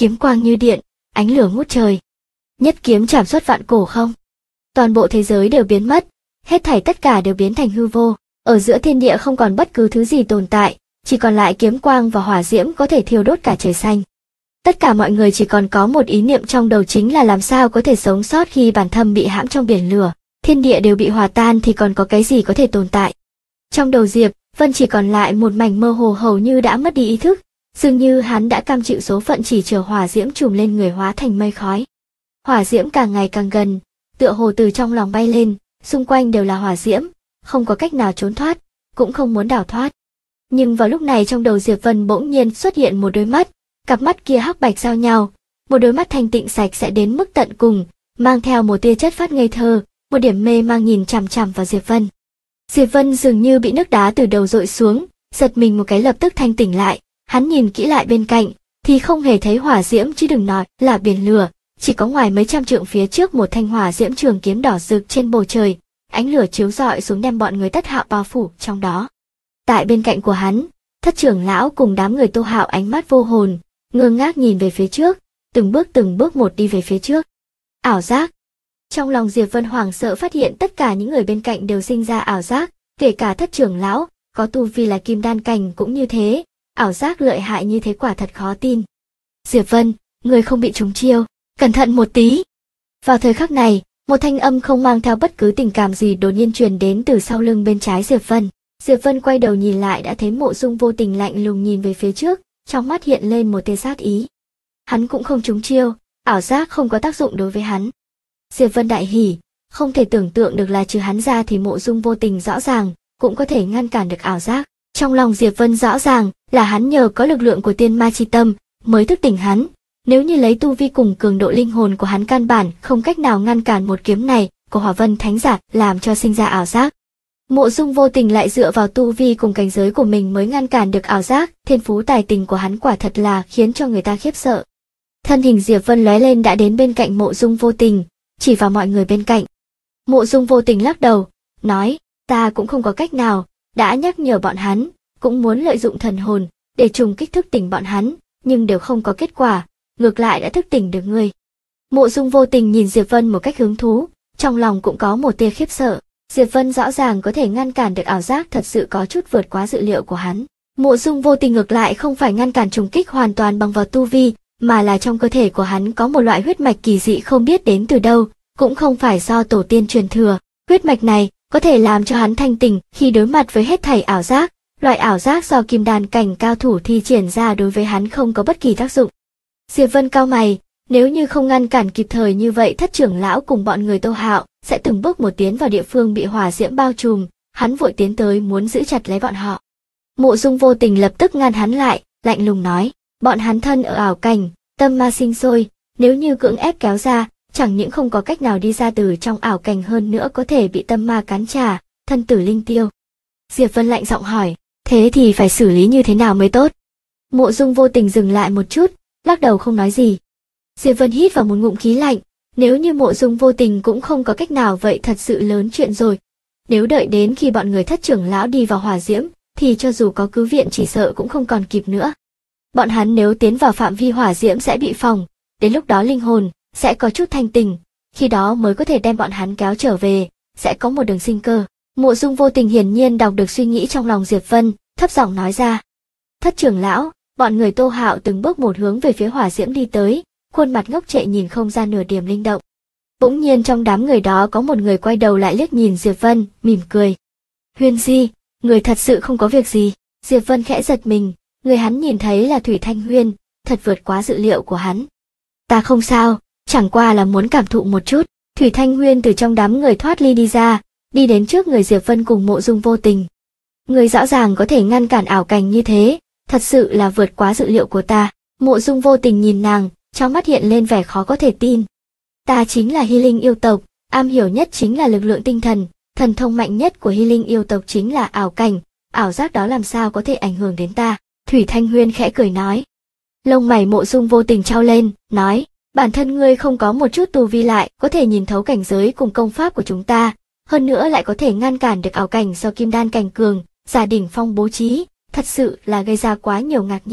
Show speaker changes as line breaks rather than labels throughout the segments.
kiếm quang như điện, ánh lửa ngút trời. Nhất kiếm chảm xuất vạn cổ không. Toàn bộ thế giới đều biến mất, hết thảy tất cả đều biến thành hư vô, ở giữa thiên địa không còn bất cứ thứ gì tồn tại, chỉ còn lại kiếm quang và hỏa diễm có thể thiêu đốt cả trời xanh. Tất cả mọi người chỉ còn có một ý niệm trong đầu, chính là làm sao có thể sống sót khi bản thân bị hãm trong biển lửa, thiên địa đều bị hòa tan thì còn có cái gì có thể tồn tại. Trong đầu Diệp Vân chỉ còn lại một mảnh mơ hồ, hầu như đã mất đi ý thức, dường như hắn đã cam chịu số phận, chỉ chờ hỏa diễm trùm lên người hóa thành mây khói. Hỏa diễm càng ngày càng gần, tựa hồ từ trong lòng bay lên, xung quanh đều là hỏa diễm, không có cách nào trốn thoát, cũng không muốn đào thoát. Nhưng vào lúc này trong đầu Diệp Vân bỗng nhiên xuất hiện một đôi mắt, cặp mắt kia hắc bạch giao nhau, một đôi mắt thanh tịnh sạch sẽ đến mức tận cùng, mang theo một tia chất phát ngây thơ, một điểm mê mang nhìn chằm chằm vào Diệp Vân. Diệp Vân dường như bị nước đá từ đầu dội xuống, giật mình một cái lập tức thanh tỉnh lại, hắn nhìn kỹ lại bên cạnh, thì không hề thấy hỏa diễm, chứ đừng nói là biển lửa, chỉ có ngoài mấy trăm trượng phía trước một thanh hỏa diễm trường kiếm đỏ rực trên bầu trời, ánh lửa chiếu rọi xuống đem bọn người Tất Hạo bao phủ trong đó. Tại bên cạnh của hắn, Thất trưởng lão cùng đám người Tô Hạo ánh mắt vô hồn, ngơ ngác nhìn về phía trước, từng bước một đi về phía trước. Ảo giác. Trong lòng Diệp Vân hoảng sợ phát hiện tất cả những người bên cạnh đều sinh ra ảo giác, kể cả Thất trưởng lão, có tu vi là kim đan cảnh cũng như thế, ảo giác lợi hại như thế quả thật khó tin. Diệp Vân, người không bị trúng chiêu, cẩn thận một tí. Vào thời khắc này, một thanh âm không mang theo bất cứ tình cảm gì đột nhiên truyền đến từ sau lưng bên trái Diệp Vân. Diệp Vân quay đầu nhìn lại đã thấy Mộ Dung Vô Tình lạnh lùng nhìn về phía trước, trong mắt hiện lên một tia sát ý. Hắn cũng không trúng chiêu, ảo giác không có tác dụng đối với hắn. Diệp Vân đại hỉ, không thể tưởng tượng được là trừ hắn ra thì Mộ Dung Vô Tình rõ ràng cũng có thể ngăn cản được ảo giác. Trong lòng Diệp Vân rõ ràng là hắn nhờ có lực lượng của tiên ma chi tâm mới thức tỉnh hắn, nếu như lấy tu vi cùng cường độ linh hồn của hắn căn bản không cách nào ngăn cản một kiếm này của Hỏa Vân Thánh Giả làm cho sinh ra ảo giác. Mộ Dung Vô Tình lại dựa vào tu vi cùng cảnh giới của mình mới ngăn cản được ảo giác, thiên phú tài tình của hắn quả thật là khiến cho người ta khiếp sợ. Thân hình Diệp Vân lóe lên đã đến bên cạnh Mộ Dung Vô Tình, chỉ vào mọi người bên cạnh. Mộ Dung Vô Tình lắc đầu, nói, ta cũng không có cách nào, đã nhắc nhở bọn hắn, cũng muốn lợi dụng thần hồn để trùng kích thức tỉnh bọn hắn, nhưng đều không có kết quả, ngược lại đã thức tỉnh được ngươi. Mộ Dung Vô Tình nhìn Diệp Vân một cách hứng thú, trong lòng cũng có một tia khiếp sợ. Diệp Vân rõ ràng có thể ngăn cản được ảo giác, thật sự có chút vượt quá dự liệu của hắn. Mộ Dung Vô Tình ngược lại không phải ngăn cản trùng kích hoàn toàn bằng vào tu vi, mà là trong cơ thể của hắn có một loại huyết mạch kỳ dị không biết đến từ đâu, cũng không phải do tổ tiên truyền thừa. Huyết mạch này có thể làm cho hắn thanh tỉnh khi đối mặt với hết thảy ảo giác, loại ảo giác do kim đan cảnh cao thủ thi triển ra đối với hắn không có bất kỳ tác dụng. Diệp Vân cau mày, nếu như không ngăn cản kịp thời như vậy Thất trưởng lão cùng bọn người Tô Hạo sẽ từng bước một tiến vào địa phương bị hỏa diễm bao trùm, hắn vội tiến tới muốn giữ chặt lấy bọn họ. Mộ Dung Vô Tình lập tức ngăn hắn lại, lạnh lùng nói, bọn hắn thân ở ảo cảnh, tâm ma sinh sôi, nếu như cưỡng ép kéo ra, chẳng những không có cách nào đi ra từ trong ảo cảnh, hơn nữa có thể bị tâm ma cắn trả, thân tử linh tiêu. Diệp Vân lạnh giọng hỏi, thế thì phải xử lý như thế nào mới tốt? Mộ Dung Vô Tình dừng lại một chút, lắc đầu không nói gì. Diệp Vân hít vào một ngụm khí lạnh, nếu như Mộ Dung Vô Tình cũng không có cách nào vậy thật sự lớn chuyện rồi. Nếu đợi đến khi bọn người Thất trưởng lão đi vào hỏa diễm, thì cho dù có cứu viện chỉ sợ cũng không còn kịp nữa. Bọn hắn nếu tiến vào phạm vi hỏa diễm sẽ bị phỏng, đến lúc đó linh hồn sẽ có chút thanh tình, khi đó mới có thể đem bọn hắn kéo trở về, sẽ có một đường sinh cơ. Mộ Dung Vô Tình hiển nhiên đọc được suy nghĩ trong lòng Diệp Vân, thấp giọng nói ra. Thất trưởng lão, bọn người Tô Hạo từng bước một hướng về phía hỏa diễm đi tới, khuôn mặt ngốc trệ nhìn không ra nửa điểm linh động. Bỗng nhiên trong đám người đó có một người quay đầu lại liếc nhìn Diệp Vân, mỉm cười. Huyên Di, người thật sự không có việc gì? Diệp Vân khẽ giật mình, người hắn nhìn thấy là Thủy Thanh Huyên, thật vượt quá dự liệu của hắn. Ta không sao, chẳng qua là muốn cảm thụ một chút. Thủy Thanh Huyên từ trong đám người thoát ly đi ra, đi đến trước người Diệp Vân cùng Mộ Dung Vô Tình. Người rõ ràng có thể ngăn cản ảo cảnh như thế, thật sự là vượt quá dự liệu của ta. Mộ Dung Vô Tình nhìn nàng, trong mắt hiện lên vẻ khó có thể tin. Ta chính là Hy Linh yêu tộc, am hiểu nhất chính là lực lượng tinh thần, thần thông mạnh nhất của Hy Linh yêu tộc chính là ảo cảnh, ảo giác đó làm sao có thể ảnh hưởng đến ta? Thủy Thanh Huyên khẽ cười nói. Lông mày Mộ Dung Vô Tình trao lên, nói, bản thân ngươi không có một chút tu vi lại có thể nhìn thấu cảnh giới cùng công pháp của chúng ta, hơn nữa lại có thể ngăn cản được ảo cảnh do kim đan cảnh cường giả đỉnh phong bố trí, thật sự là gây ra quá nhiều ngạc nhiên.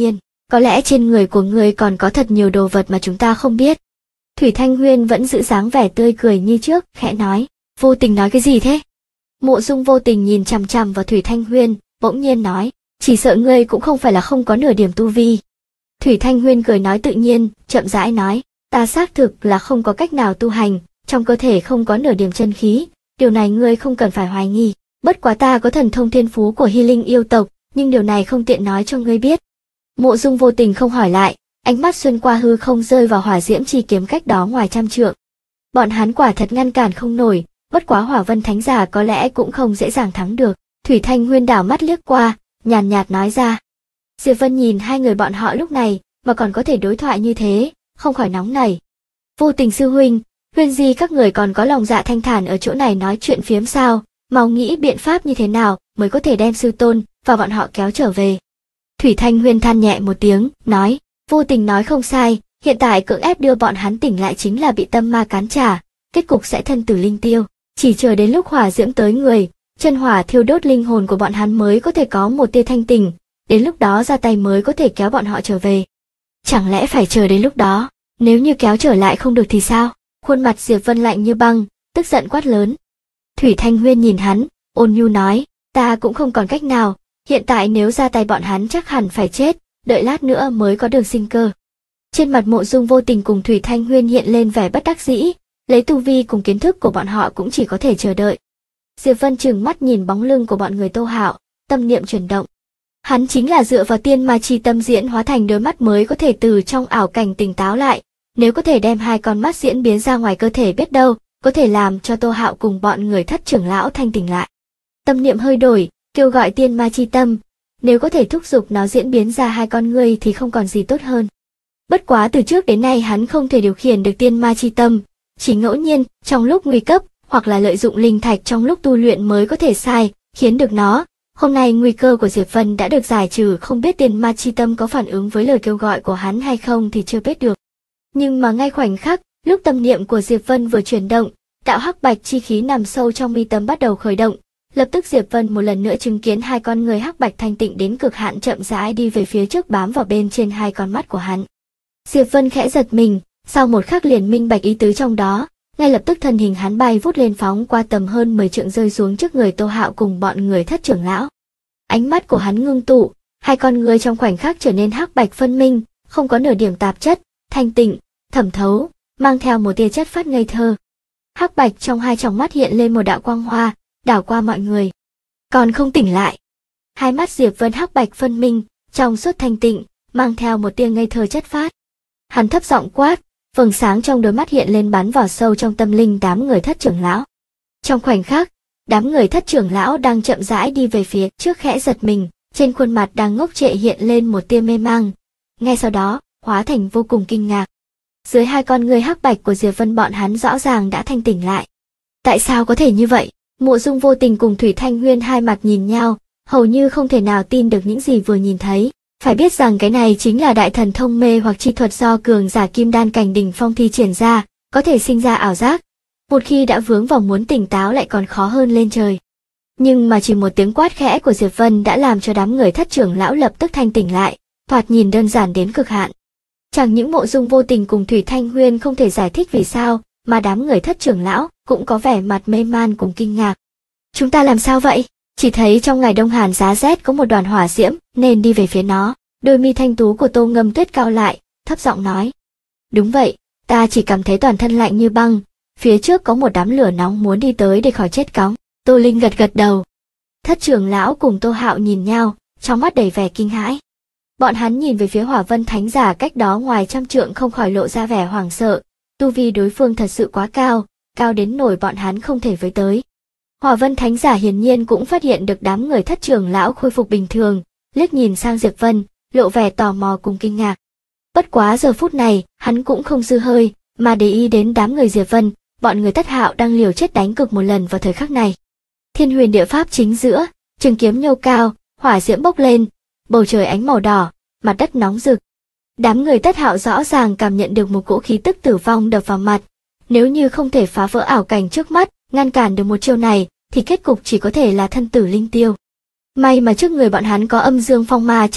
có lẽ trên người của ngươi còn có thật nhiều đồ vật mà chúng ta không biết. Thủy Thanh Huyên vẫn giữ dáng vẻ tươi cười như trước, khẽ nói, Vô Tình nói cái gì thế? Mộ Dung Vô Tình nhìn chằm chằm vào Thủy Thanh Huyên, bỗng nhiên nói, chỉ sợ ngươi cũng không phải là không có nửa điểm tu vi. Thủy Thanh Huyên cười nói tự nhiên, chậm rãi nói, ta xác thực là không có cách nào tu hành, trong cơ thể không có nửa điểm chân khí, điều này ngươi không cần phải hoài nghi, bất quá ta có thần thông thiên phú của Hy Linh yêu tộc, nhưng điều này không tiện nói cho ngươi biết. Mộ Dung Vô Tình không hỏi lại, ánh mắt xuyên qua hư không rơi vào hỏa diễm chi kiếm cách đó ngoài trăm trượng. Bọn hắn quả thật ngăn cản không nổi, bất quá Hỏa Vân Thánh Giả có lẽ cũng không dễ dàng thắng được. Thủy Thanh Huyên đảo mắt liếc qua, nhàn nhạt nói ra. Diệp Vân nhìn hai người bọn họ lúc này, mà còn có thể đối thoại như thế, không khỏi nóng nảy. Vô Tình sư huynh, Huyên Di các người còn có lòng dạ thanh thản ở chỗ này nói chuyện phiếm sao, mau nghĩ biện pháp như thế nào mới có thể đem sư tôn và bọn họ kéo trở về. Thủy Thanh Huyên than nhẹ một tiếng, nói, Vô Tình nói không sai, hiện tại cưỡng ép đưa bọn hắn tỉnh lại chính là bị tâm ma cán trả, kết cục sẽ thân tử linh tiêu, chỉ chờ đến lúc hỏa diễm tới người, chân hỏa thiêu đốt linh hồn của bọn hắn mới có thể có một tia thanh tỉnh, đến lúc đó ra tay mới có thể kéo bọn họ trở về. Chẳng lẽ phải chờ đến lúc đó, nếu như kéo trở lại không được thì sao? Khuôn mặt Diệp Vân lạnh như băng, tức giận quát lớn. Thủy Thanh Huyên nhìn hắn, ôn nhu nói, ta cũng không còn cách nào, hiện tại nếu ra tay bọn hắn chắc hẳn phải chết, đợi lát nữa mới có đường sinh cơ. Trên mặt Mộ Dung Vô Tình cùng Thủy Thanh Huyên hiện lên vẻ bất đắc dĩ, lấy tu vi cùng kiến thức của bọn họ cũng chỉ có thể chờ đợi. Diệp Vân trừng mắt nhìn bóng lưng của bọn người Tô Hạo, tâm niệm chuyển động. Hắn chính là dựa vào tiên ma chi tâm diễn hóa thành đôi mắt mới có thể từ trong ảo cảnh tỉnh táo lại, nếu có thể đem hai con mắt diễn biến ra ngoài cơ thể biết đâu, có thể làm cho Tô Hạo cùng bọn người Thất trưởng lão thanh tỉnh lại. Tâm niệm hơi đổi, kêu gọi tiên ma chi tâm, nếu có thể thúc giục nó diễn biến ra hai con ngươi thì không còn gì tốt hơn. Bất quá từ trước đến nay hắn không thể điều khiển được tiên ma chi tâm, chỉ ngẫu nhiên, trong lúc nguy cấp, hoặc là lợi dụng linh thạch trong lúc tu luyện mới có thể sai, khiến được nó. Hôm nay nguy cơ của Diệp Vân đã được giải trừ, không biết tiên ma chi tâm có phản ứng với lời kêu gọi của hắn hay không thì chưa biết được. Nhưng mà ngay khoảnh khắc, lúc tâm niệm của Diệp Vân vừa chuyển động, đạo hắc bạch chi khí nằm sâu trong mi tâm bắt đầu khởi động. Lập tức Diệp Vân một lần nữa chứng kiến hai con người hắc bạch thanh tịnh đến cực hạn chậm rãi đi về phía trước bám vào bên trên hai con mắt của hắn. Diệp Vân khẽ giật mình, sau một khắc liền minh bạch ý tứ trong đó, ngay lập tức thân hình hắn bay vút lên phóng qua tầm hơn 10 trượng rơi xuống trước người Tô Hạo cùng bọn người Thất trưởng lão. Ánh mắt của hắn ngưng tụ, hai con người trong khoảnh khắc trở nên hắc bạch phân minh, không có nửa điểm tạp chất, thanh tịnh, thẩm thấu, mang theo một tia chất phát ngây thơ. Hắc bạch trong hai tròng mắt hiện lên một đạo quang hoa, đảo qua mọi người. Còn không tỉnh lại. Hai mắt Diệp Vân hắc bạch phân minh, trong suốt thanh tịnh, mang theo một tia ngây thơ chất phát. Hắn thấp giọng quát, vầng sáng trong đôi mắt hiện lên bắn vào sâu trong tâm linh đám người Thất trưởng lão. Trong khoảnh khắc, đám người Thất trưởng lão đang chậm rãi đi về phía trước khẽ giật mình, trên khuôn mặt đang ngốc trệ hiện lên một tia mê mang. Ngay sau đó, hóa thành vô cùng kinh ngạc. Dưới hai con người hắc bạch của Diệp Vân bọn hắn rõ ràng đã thanh tỉnh lại. Tại sao có thể như vậy? Mộ Dung Vô Tình cùng Thủy Thanh Huyên hai mặt nhìn nhau, hầu như không thể nào tin được những gì vừa nhìn thấy. Phải biết rằng cái này chính là đại thần thông mê hoặc chi thuật do cường giả kim đan cảnh đỉnh phong thi triển ra, có thể sinh ra ảo giác. Một khi đã vướng vào muốn tỉnh táo lại còn khó hơn lên trời. Nhưng mà chỉ một tiếng quát khẽ của Diệp Vân đã làm cho đám người Thất trưởng lão lập tức thanh tỉnh lại, thoạt nhìn đơn giản đến cực hạn. Chẳng những Mộ Dung Vô Tình cùng Thủy Thanh Huyên không thể giải thích vì sao, mà đám người Thất trưởng lão cũng có vẻ mặt mê man cùng kinh ngạc. Chúng ta làm sao vậy? Chỉ thấy trong ngày đông hàn giá rét có một đoàn hỏa diễm, nên đi về phía nó. Đôi mi thanh tú của Tô Ngâm Tuyết cao lại, thấp giọng nói. Đúng vậy, ta chỉ cảm thấy toàn thân lạnh như băng, phía trước có một đám lửa nóng muốn đi tới để khỏi chết cóng. Tô Linh gật gật đầu. Thất trưởng lão cùng Tô Hạo nhìn nhau, trong mắt đầy vẻ kinh hãi. Bọn hắn nhìn về phía Hỏa Vân Thánh Giả cách đó ngoài trăm trượng không khỏi lộ ra vẻ hoảng sợ, tu vi đối phương thật sự quá cao, cao đến nổi bọn hắn không thể với tới. Hỏa Vân Thánh Giả hiển nhiên cũng phát hiện được đám người Thất trưởng lão khôi phục bình thường, liếc nhìn sang Diệp Vân, lộ vẻ tò mò cùng kinh ngạc. Bất quá giờ phút này, hắn cũng không dư hơi, mà để ý đến đám người Diệp Vân, bọn người Tất Hạo đang liều chết đánh cực một lần vào thời khắc này. Thiên Huyền Địa Pháp chính giữa, trường kiếm nhô cao, hỏa diễm bốc lên, bầu trời ánh màu đỏ, mặt đất nóng rực. Đám người Tất Hạo rõ ràng cảm nhận được một cỗ khí tức tử vong đập vào mặt. Nếu như không thể phá vỡ ảo cảnh trước mắt, ngăn cản được một chiêu này, thì kết cục chỉ có thể là thân tử linh tiêu. May mà trước người bọn hắn có Âm Dương Phong Ma trận,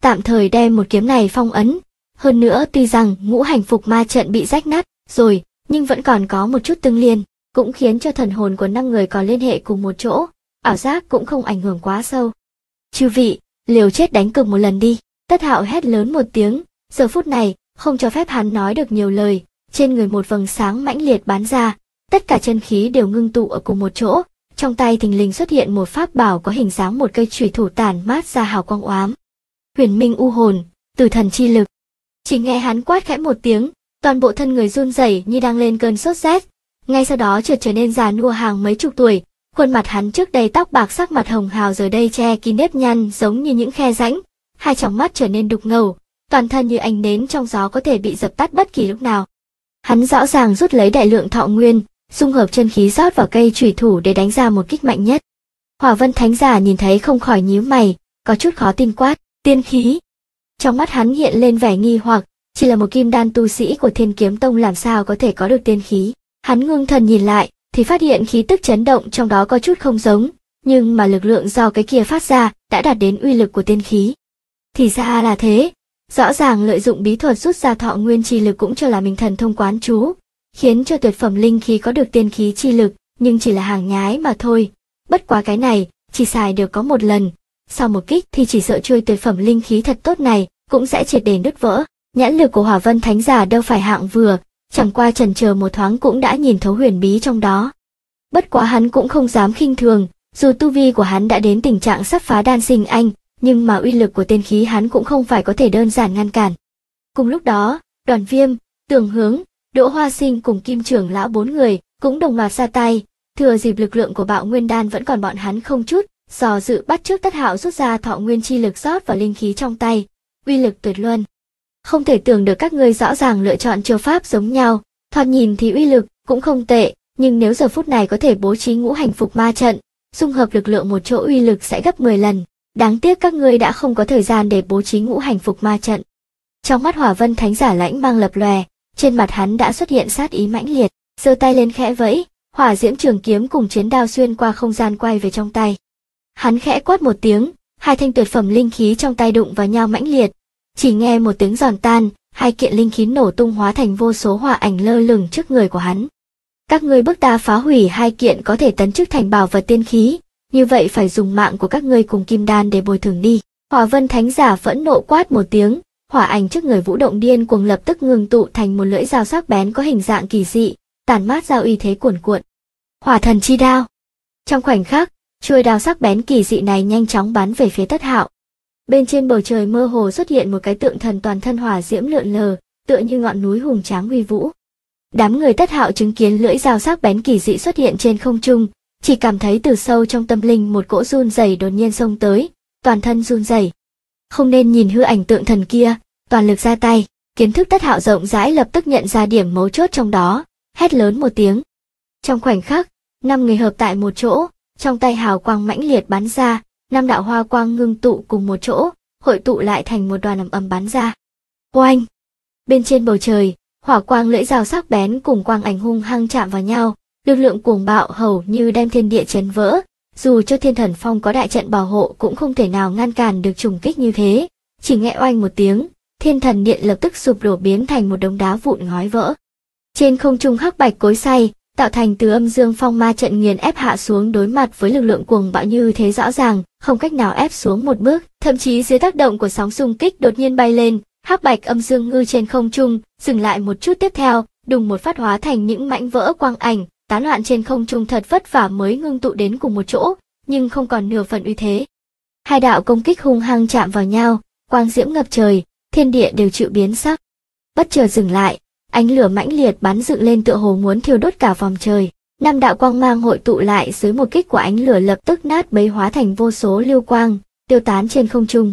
tạm thời đem một kiếm này phong ấn. Hơn nữa tuy rằng ngũ hành phục ma trận bị rách nát rồi, nhưng vẫn còn có một chút tương liên, cũng khiến cho thần hồn của 5 người còn liên hệ cùng một chỗ, ảo giác cũng không ảnh hưởng quá sâu. Chư vị, liều chết đánh cược một lần đi. Tất Hạo hét lớn một tiếng, giờ phút này, không cho phép hắn nói được nhiều lời, trên người một vầng sáng mãnh liệt bắn ra, tất cả chân khí đều ngưng tụ ở cùng một chỗ, trong tay thình lình xuất hiện một pháp bảo có hình dáng một cây chùy thủ tản mát ra hào quang oám. Huyền Minh U hồn, Tử thần chi lực. Chỉ nghe hắn quát khẽ một tiếng, toàn bộ thân người run rẩy như đang lên cơn sốt rét, ngay sau đó chợt trở nên già nua hàng mấy chục tuổi, khuôn mặt hắn trước đây tóc bạc sắc mặt hồng hào giờ đây che kín nếp nhăn giống như những khe rãnh, hai tròng mắt trở nên đục ngầu, toàn thân như ánh nến trong gió có thể bị dập tắt bất kỳ lúc nào. Hắn rõ ràng rút lấy đại lượng thọ nguyên, dung hợp chân khí rót vào cây chùy thủ để đánh ra một kích mạnh nhất. Hỏa Vân Thánh Giả nhìn thấy không khỏi nhíu mày, có chút khó tin quát, tiên khí. Trong mắt hắn hiện lên vẻ nghi hoặc, chỉ là một kim đan tu sĩ của Thiên Kiếm Tông làm sao có thể có được tiên khí. Hắn ngưng thần nhìn lại, thì phát hiện khí tức chấn động trong đó có chút không giống, nhưng mà lực lượng do cái kia phát ra đã đạt đến uy lực của tiên khí. Thì ra là thế, rõ ràng lợi dụng bí thuật rút ra thọ nguyên chi lực cũng cho là mình thần thông quán chú, khiến cho tuyệt phẩm linh khí có được tiên khí chi lực, nhưng chỉ là hàng nhái mà thôi. Bất quá cái này, chỉ xài được có một lần, sau một kích thì chỉ sợ chuôi tuyệt phẩm linh khí thật tốt này cũng sẽ triệt để nứt vỡ. Nhãn lực của Hỏa Vân Thánh Giả đâu phải hạng vừa, chẳng qua chần chờ một thoáng cũng đã nhìn thấu huyền bí trong đó. Bất quá hắn cũng không dám khinh thường, dù tu vi của hắn đã đến tình trạng sắp phá đan sinh anh, nhưng mà uy lực của tiên khí hắn cũng không phải có thể đơn giản ngăn cản. Cùng lúc đó, Đoàn Viêm, Tường Hướng, Đỗ Hoa Sinh cùng Kim Trưởng lão 4 người cũng đồng loạt ra tay, thừa dịp lực lượng của Bạo Nguyên Đan vẫn còn bọn hắn không chút dò dự bắt trước Tất Hạo rút ra thọ nguyên chi lực rót vào linh khí trong tay, uy lực tuyệt luân. Không thể tưởng được các ngươi rõ ràng lựa chọn chiêu pháp giống nhau, thoạt nhìn thì uy lực cũng không tệ, nhưng nếu giờ phút này có thể bố trí ngũ hành phục ma trận, dung hợp lực lượng một chỗ uy lực sẽ gấp 10 lần. Đáng tiếc các ngươi đã không có thời gian để bố trí ngũ hành phục ma trận. Trong mắt Hỏa Vân Thánh Giả lãnh mang lập lòe, trên mặt hắn đã xuất hiện sát ý mãnh liệt, giơ tay lên khẽ vẫy, hỏa diễm trường kiếm cùng chiến đao xuyên qua không gian quay về trong tay. Hắn khẽ quát một tiếng, hai thanh tuyệt phẩm linh khí trong tay đụng vào nhau mãnh liệt, chỉ nghe một tiếng giòn tan, hai kiện linh khí nổ tung hóa thành vô số hỏa ảnh lơ lửng trước người của hắn. Các ngươi bức ta phá hủy hai kiện có thể tấn chức thành bảo vật tiên khí, như vậy phải dùng mạng của các ngươi cùng kim đan để bồi thường đi. Hỏa Vân Thánh Giả phẫn nộ quát một tiếng, hỏa ảnh trước người vũ động điên cuồng lập tức ngưng tụ thành một lưỡi dao sắc bén có hình dạng kỳ dị, tản mát ra uy thế cuồn cuộn. Hỏa thần chi đao. Trong khoảnh khắc, chuôi đao sắc bén kỳ dị này nhanh chóng bắn về phía Tất Hạo. Bên trên bầu trời mơ hồ xuất hiện một cái tượng thần toàn thân hỏa diễm lượn lờ, tựa như ngọn núi hùng tráng uy vũ. Đám người Tất Hạo chứng kiến lưỡi dao sắc bén kỳ dị xuất hiện trên không trung, chỉ cảm thấy từ sâu trong tâm linh một cỗ run rẩy đột nhiên xông tới, toàn thân run rẩy. Không nên nhìn hư ảnh tượng thần kia, toàn lực ra tay. Kiến thức Tất Hạo rộng rãi lập tức nhận ra điểm mấu chốt trong đó, hét lớn một tiếng. Trong khoảnh khắc, 5 người hợp tại một chỗ, trong tay hào quang mãnh liệt bắn ra, 5 đạo hoa quang ngưng tụ cùng một chỗ, hội tụ lại thành một đoàn ầm ầm bắn ra. Oanh! Bên trên bầu trời, hỏa quang lưỡi dao sắc bén cùng quang ảnh hung hăng chạm vào nhau, lực lượng cuồng bạo hầu như đem thiên địa chấn vỡ, dù cho Thiên Thần Phong có đại trận bảo hộ cũng không thể nào ngăn cản được trùng kích như thế. Chỉ nghe oanh một tiếng, Thiên Thần Điện lập tức sụp đổ biến thành một đống đá vụn ngói vỡ. Trên không trung hắc bạch cối xay, tạo thành từ âm dương phong ma trận nghiền ép hạ xuống đối mặt với lực lượng cuồng bạo như thế rõ ràng, không cách nào ép xuống một bước, thậm chí dưới tác động của sóng xung kích đột nhiên bay lên, hắc bạch âm dương ngư trên không trung, dừng lại một chút tiếp theo, đùng một phát hóa thành những mảnh vỡ quang ảnh, tán loạn trên không trung thật vất vả mới ngưng tụ đến cùng một chỗ, nhưng không còn nửa phần uy thế. Hai đạo công kích hung hăng chạm vào nhau, quang diễm ngập trời, thiên địa đều chịu biến sắc. Bất chợt dừng lại, ánh lửa mãnh liệt bắn dựng lên tựa hồ muốn thiêu đốt cả vòng trời. 5 đạo quang mang hội tụ lại dưới một kích của ánh lửa lập tức nát bấy hóa thành vô số lưu quang, tiêu tán trên không trung.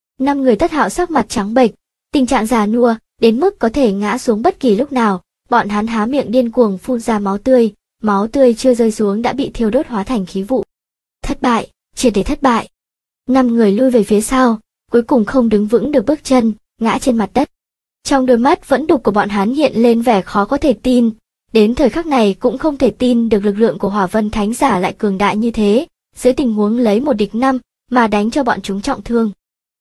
5 người Tất Hạo sắc mặt trắng bệch, tình trạng già nua đến mức có thể ngã xuống bất kỳ lúc nào, bọn hắn há miệng điên cuồng phun ra máu tươi chưa rơi xuống đã bị thiêu đốt hóa thành khí vụ. Thất bại, triệt để thất bại. 5 người lui về phía sau, cuối cùng không đứng vững được bước chân, ngã trên mặt đất. Trong đôi mắt vẫn đục của bọn hắn hiện lên vẻ khó có thể tin, đến thời khắc này cũng không thể tin được lực lượng của Hỏa Vân Thánh Giả lại cường đại như thế, dưới tình huống lấy 1 địch 5 mà đánh cho bọn chúng trọng thương.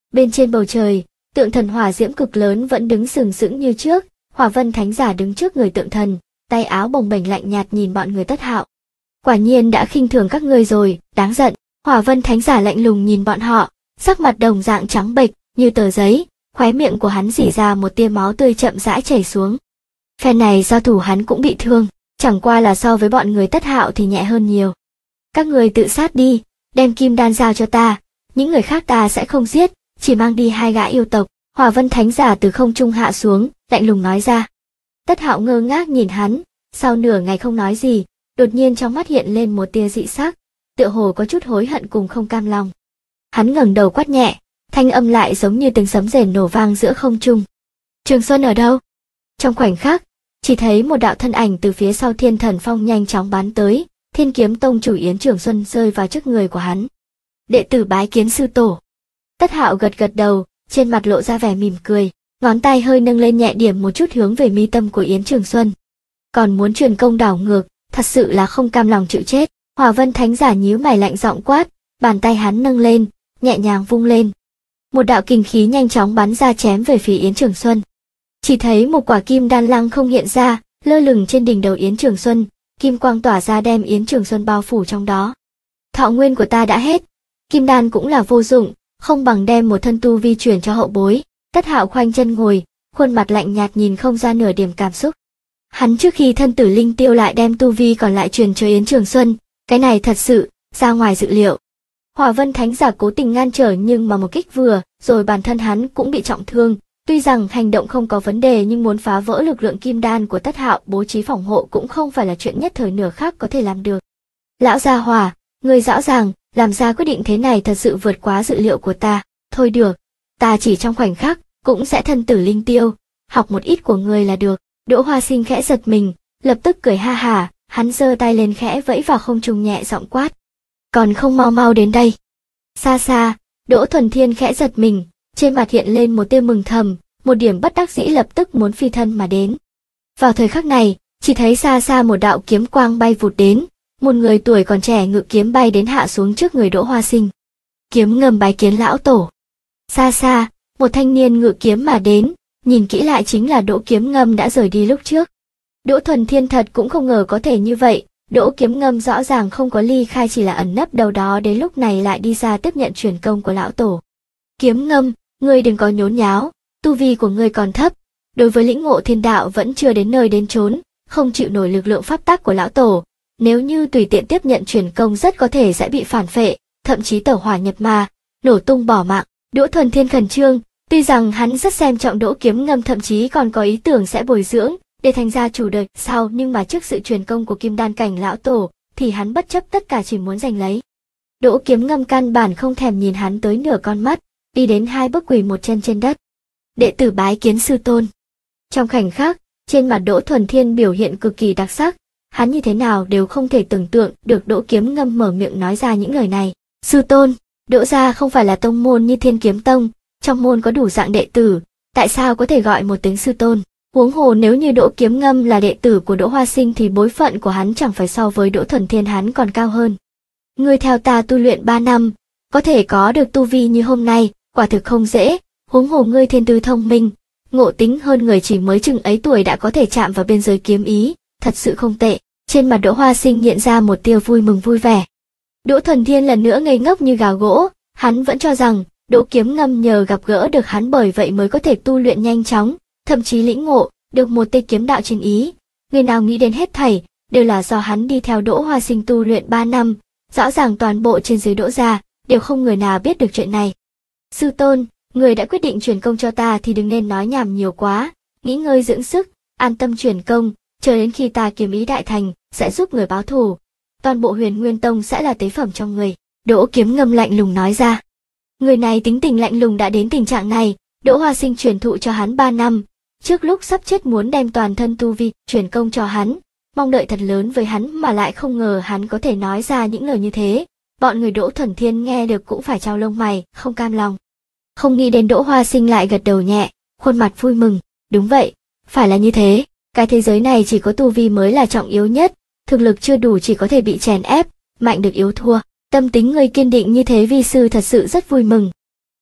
Bên trên bầu trời, tượng thần hỏa diễm cực lớn vẫn đứng sừng sững như trước, Hỏa Vân Thánh Giả đứng trước người tượng thần, tay áo bồng bềnh lạnh nhạt nhìn bọn người Tất Hạo. Quả nhiên đã khinh thường các ngươi rồi, đáng giận. Hỏa Vân Thánh Giả lạnh lùng nhìn bọn họ, sắc mặt đồng dạng trắng bệch như tờ giấy, khóe miệng của hắn rỉ ra một tia máu tươi chậm rãi chảy xuống. Phen này giao thủ hắn cũng bị thương, chẳng qua là so với bọn người Tất Hạo thì nhẹ hơn nhiều. Các người tự sát đi, đem kim đan giao cho ta, những người khác ta sẽ không giết, chỉ mang đi 2 gã yêu tộc. Hỏa Vân Thánh Giả từ không trung hạ xuống, lạnh lùng nói ra. Tất Hạo ngơ ngác nhìn hắn, sau nửa ngày không nói gì, đột nhiên trong mắt hiện lên một tia dị sắc, tựa hồ có chút hối hận cùng không cam lòng. Hắn ngẩng đầu quát nhẹ, thanh âm lại giống như tiếng sấm rền nổ vang giữa không trung. Trường Xuân ở đâu? Trong khoảnh khắc, chỉ thấy một đạo thân ảnh từ phía sau Thiên Thần Phong nhanh chóng bắn tới, Thiên Kiếm Tông chủ Yến Trường Xuân rơi vào trước người của hắn. Đệ tử bái kiến sư tổ. Tất Hạo gật gật đầu, trên mặt lộ ra vẻ mỉm cười, ngón tay hơi nâng lên nhẹ điểm một chút hướng về mi tâm của Yến Trường Xuân. Còn muốn truyền công đảo ngược, thật sự là không cam lòng chịu chết. Hỏa Vân Thánh Giả nhíu mày lạnh giọng quát, bàn tay hắn nâng lên, nhẹ nhàng vung lên. Một đạo kình khí nhanh chóng bắn ra chém về phía Yến Trường Xuân. Chỉ thấy một quả kim đan lăng không hiện ra, lơ lửng trên đỉnh đầu Yến Trường Xuân, kim quang tỏa ra đem Yến Trường Xuân bao phủ trong đó. Thọ nguyên của ta đã hết, kim đan cũng là vô dụng, không bằng đem một thân tu vi chuyển cho hậu bối. Tất Hạo khoanh chân ngồi, khuôn mặt lạnh nhạt nhìn không ra nửa điểm cảm xúc. Hắn trước khi thân tử linh tiêu lại đem tu vi còn lại truyền cho Yến Trường Xuân, cái này thật sự ra ngoài dự liệu. Hỏa Vân Thánh Giả cố tình ngăn trở nhưng mà một kích vừa, rồi bản thân hắn cũng bị trọng thương. Tuy rằng hành động không có vấn đề nhưng muốn phá vỡ lực lượng kim đan của Tất Hạo bố trí phòng hộ cũng không phải là chuyện nhất thời nửa khắc có thể làm được. Lão gia hỏa, ngươi rõ ràng, làm ra quyết định thế này thật sự vượt quá dự liệu của ta. Thôi được, ta chỉ trong khoảnh khắc, cũng sẽ thân tử linh tiêu, học một ít của ngươi là được. Đỗ Hoa Sinh khẽ giật mình, lập tức cười ha hả, hắn giơ tay lên khẽ vẫy vào không trung nhẹ giọng quát. Còn không mau mau đến đây. Xa xa, Đỗ Thuần Thiên khẽ giật mình, trên mặt hiện lên một tia mừng thầm, một điểm bất đắc dĩ lập tức muốn phi thân mà đến. Vào thời khắc này, chỉ thấy xa xa một đạo kiếm quang bay vụt đến, một người tuổi còn trẻ ngự kiếm bay đến hạ xuống trước người Đỗ Hoa Sinh. Kiếm Ngâm bái kiến lão tổ. Xa xa, một thanh niên ngự kiếm mà đến, nhìn kỹ lại chính là Đỗ Kiếm Ngâm đã rời đi lúc trước. Đỗ Thuần Thiên thật cũng không ngờ có thể như vậy, Đỗ Kiếm Ngâm rõ ràng không có ly khai chỉ là ẩn nấp đâu đó đến lúc này lại đi ra tiếp nhận truyền công của lão tổ. Kiếm Ngâm, ngươi đừng có nhốn nháo, tu vi của ngươi còn thấp, đối với lĩnh ngộ thiên đạo vẫn chưa đến nơi đến chốn, không chịu nổi lực lượng pháp tắc của lão tổ. Nếu như tùy tiện tiếp nhận truyền công rất có thể sẽ bị phản phệ, thậm chí tẩu hỏa nhập ma, nổ tung bỏ mạng. Đỗ Thuần Thiên khẩn trương, tuy rằng hắn rất xem trọng Đỗ Kiếm Ngâm, thậm chí còn có ý tưởng sẽ bồi dưỡng để thành gia chủ đời sau, nhưng mà trước sự truyền công của Kim Đan cảnh lão tổ thì hắn bất chấp tất cả chỉ muốn giành lấy. Đỗ Kiếm Ngâm căn bản không thèm nhìn hắn tới nửa con mắt, đi đến 2 bước quỳ một chân trên đất. Đệ tử bái kiến sư tôn. Trong khoảnh khắc, trên mặt Đỗ Thuần Thiên biểu hiện cực kỳ đặc sắc, hắn như thế nào đều không thể tưởng tượng được Đỗ Kiếm Ngâm mở miệng nói ra những lời này. Sư tôn, Đỗ gia không phải là tông môn như Thiên Kiếm Tông, trong môn có đủ dạng đệ tử, tại sao có thể gọi một tiếng sư tôn? Huống hồ nếu như Đỗ Kiếm Ngâm là đệ tử của Đỗ Hoa Sinh thì bối phận của hắn chẳng phải so với Đỗ Thuần Thiên hắn còn cao hơn. Ngươi theo ta tu luyện 3 năm, có thể có được tu vi như hôm nay, quả thực không dễ, huống hồ ngươi thiên tư thông minh, ngộ tính hơn người, chỉ mới chừng ấy tuổi đã có thể chạm vào biên giới kiếm ý, thật sự không tệ. Trên mặt Đỗ Hoa Sinh hiện ra một tia vui mừng vui vẻ. Đỗ Thuần Thiên lần nữa ngây ngốc như gà gỗ, hắn vẫn cho rằng Đỗ Kiếm Ngâm nhờ gặp gỡ được hắn bởi vậy mới có thể tu luyện nhanh chóng, thậm chí lĩnh ngộ được một tia kiếm đạo trên ý. Người nào nghĩ đến hết thảy đều là do hắn đi theo Đỗ Hoa Sinh tu luyện 3 năm, rõ ràng toàn bộ trên dưới Đỗ gia đều không người nào biết được chuyện này. Sư tôn, người đã quyết định truyền công cho ta thì đừng nên nói nhảm nhiều quá, nghỉ ngơi dưỡng sức, an tâm truyền công, chờ đến khi ta kiếm ý đại thành, sẽ giúp người báo thù. Toàn bộ Huyền Nguyên Tông sẽ là tế phẩm cho người. Đỗ Kiếm Ngâm lạnh lùng nói ra. Người này tính tình lạnh lùng đã đến tình trạng này, Đỗ Hoa Sinh truyền thụ cho hắn 3 năm, trước lúc sắp chết muốn đem toàn thân tu vi truyền công cho hắn, mong đợi thật lớn với hắn mà lại không ngờ hắn có thể nói ra những lời như thế. Bọn người Đỗ Thuần Thiên nghe được cũng phải chau lông mày, không cam lòng. Không nghĩ đến Đỗ Hoa Sinh lại gật đầu nhẹ, khuôn mặt vui mừng. Đúng vậy, phải là như thế, cái thế giới này chỉ có tu vi mới là trọng yếu nhất, thực lực chưa đủ chỉ có thể bị chèn ép, mạnh được yếu thua. Tâm tính người kiên định như thế vi sư thật sự rất vui mừng.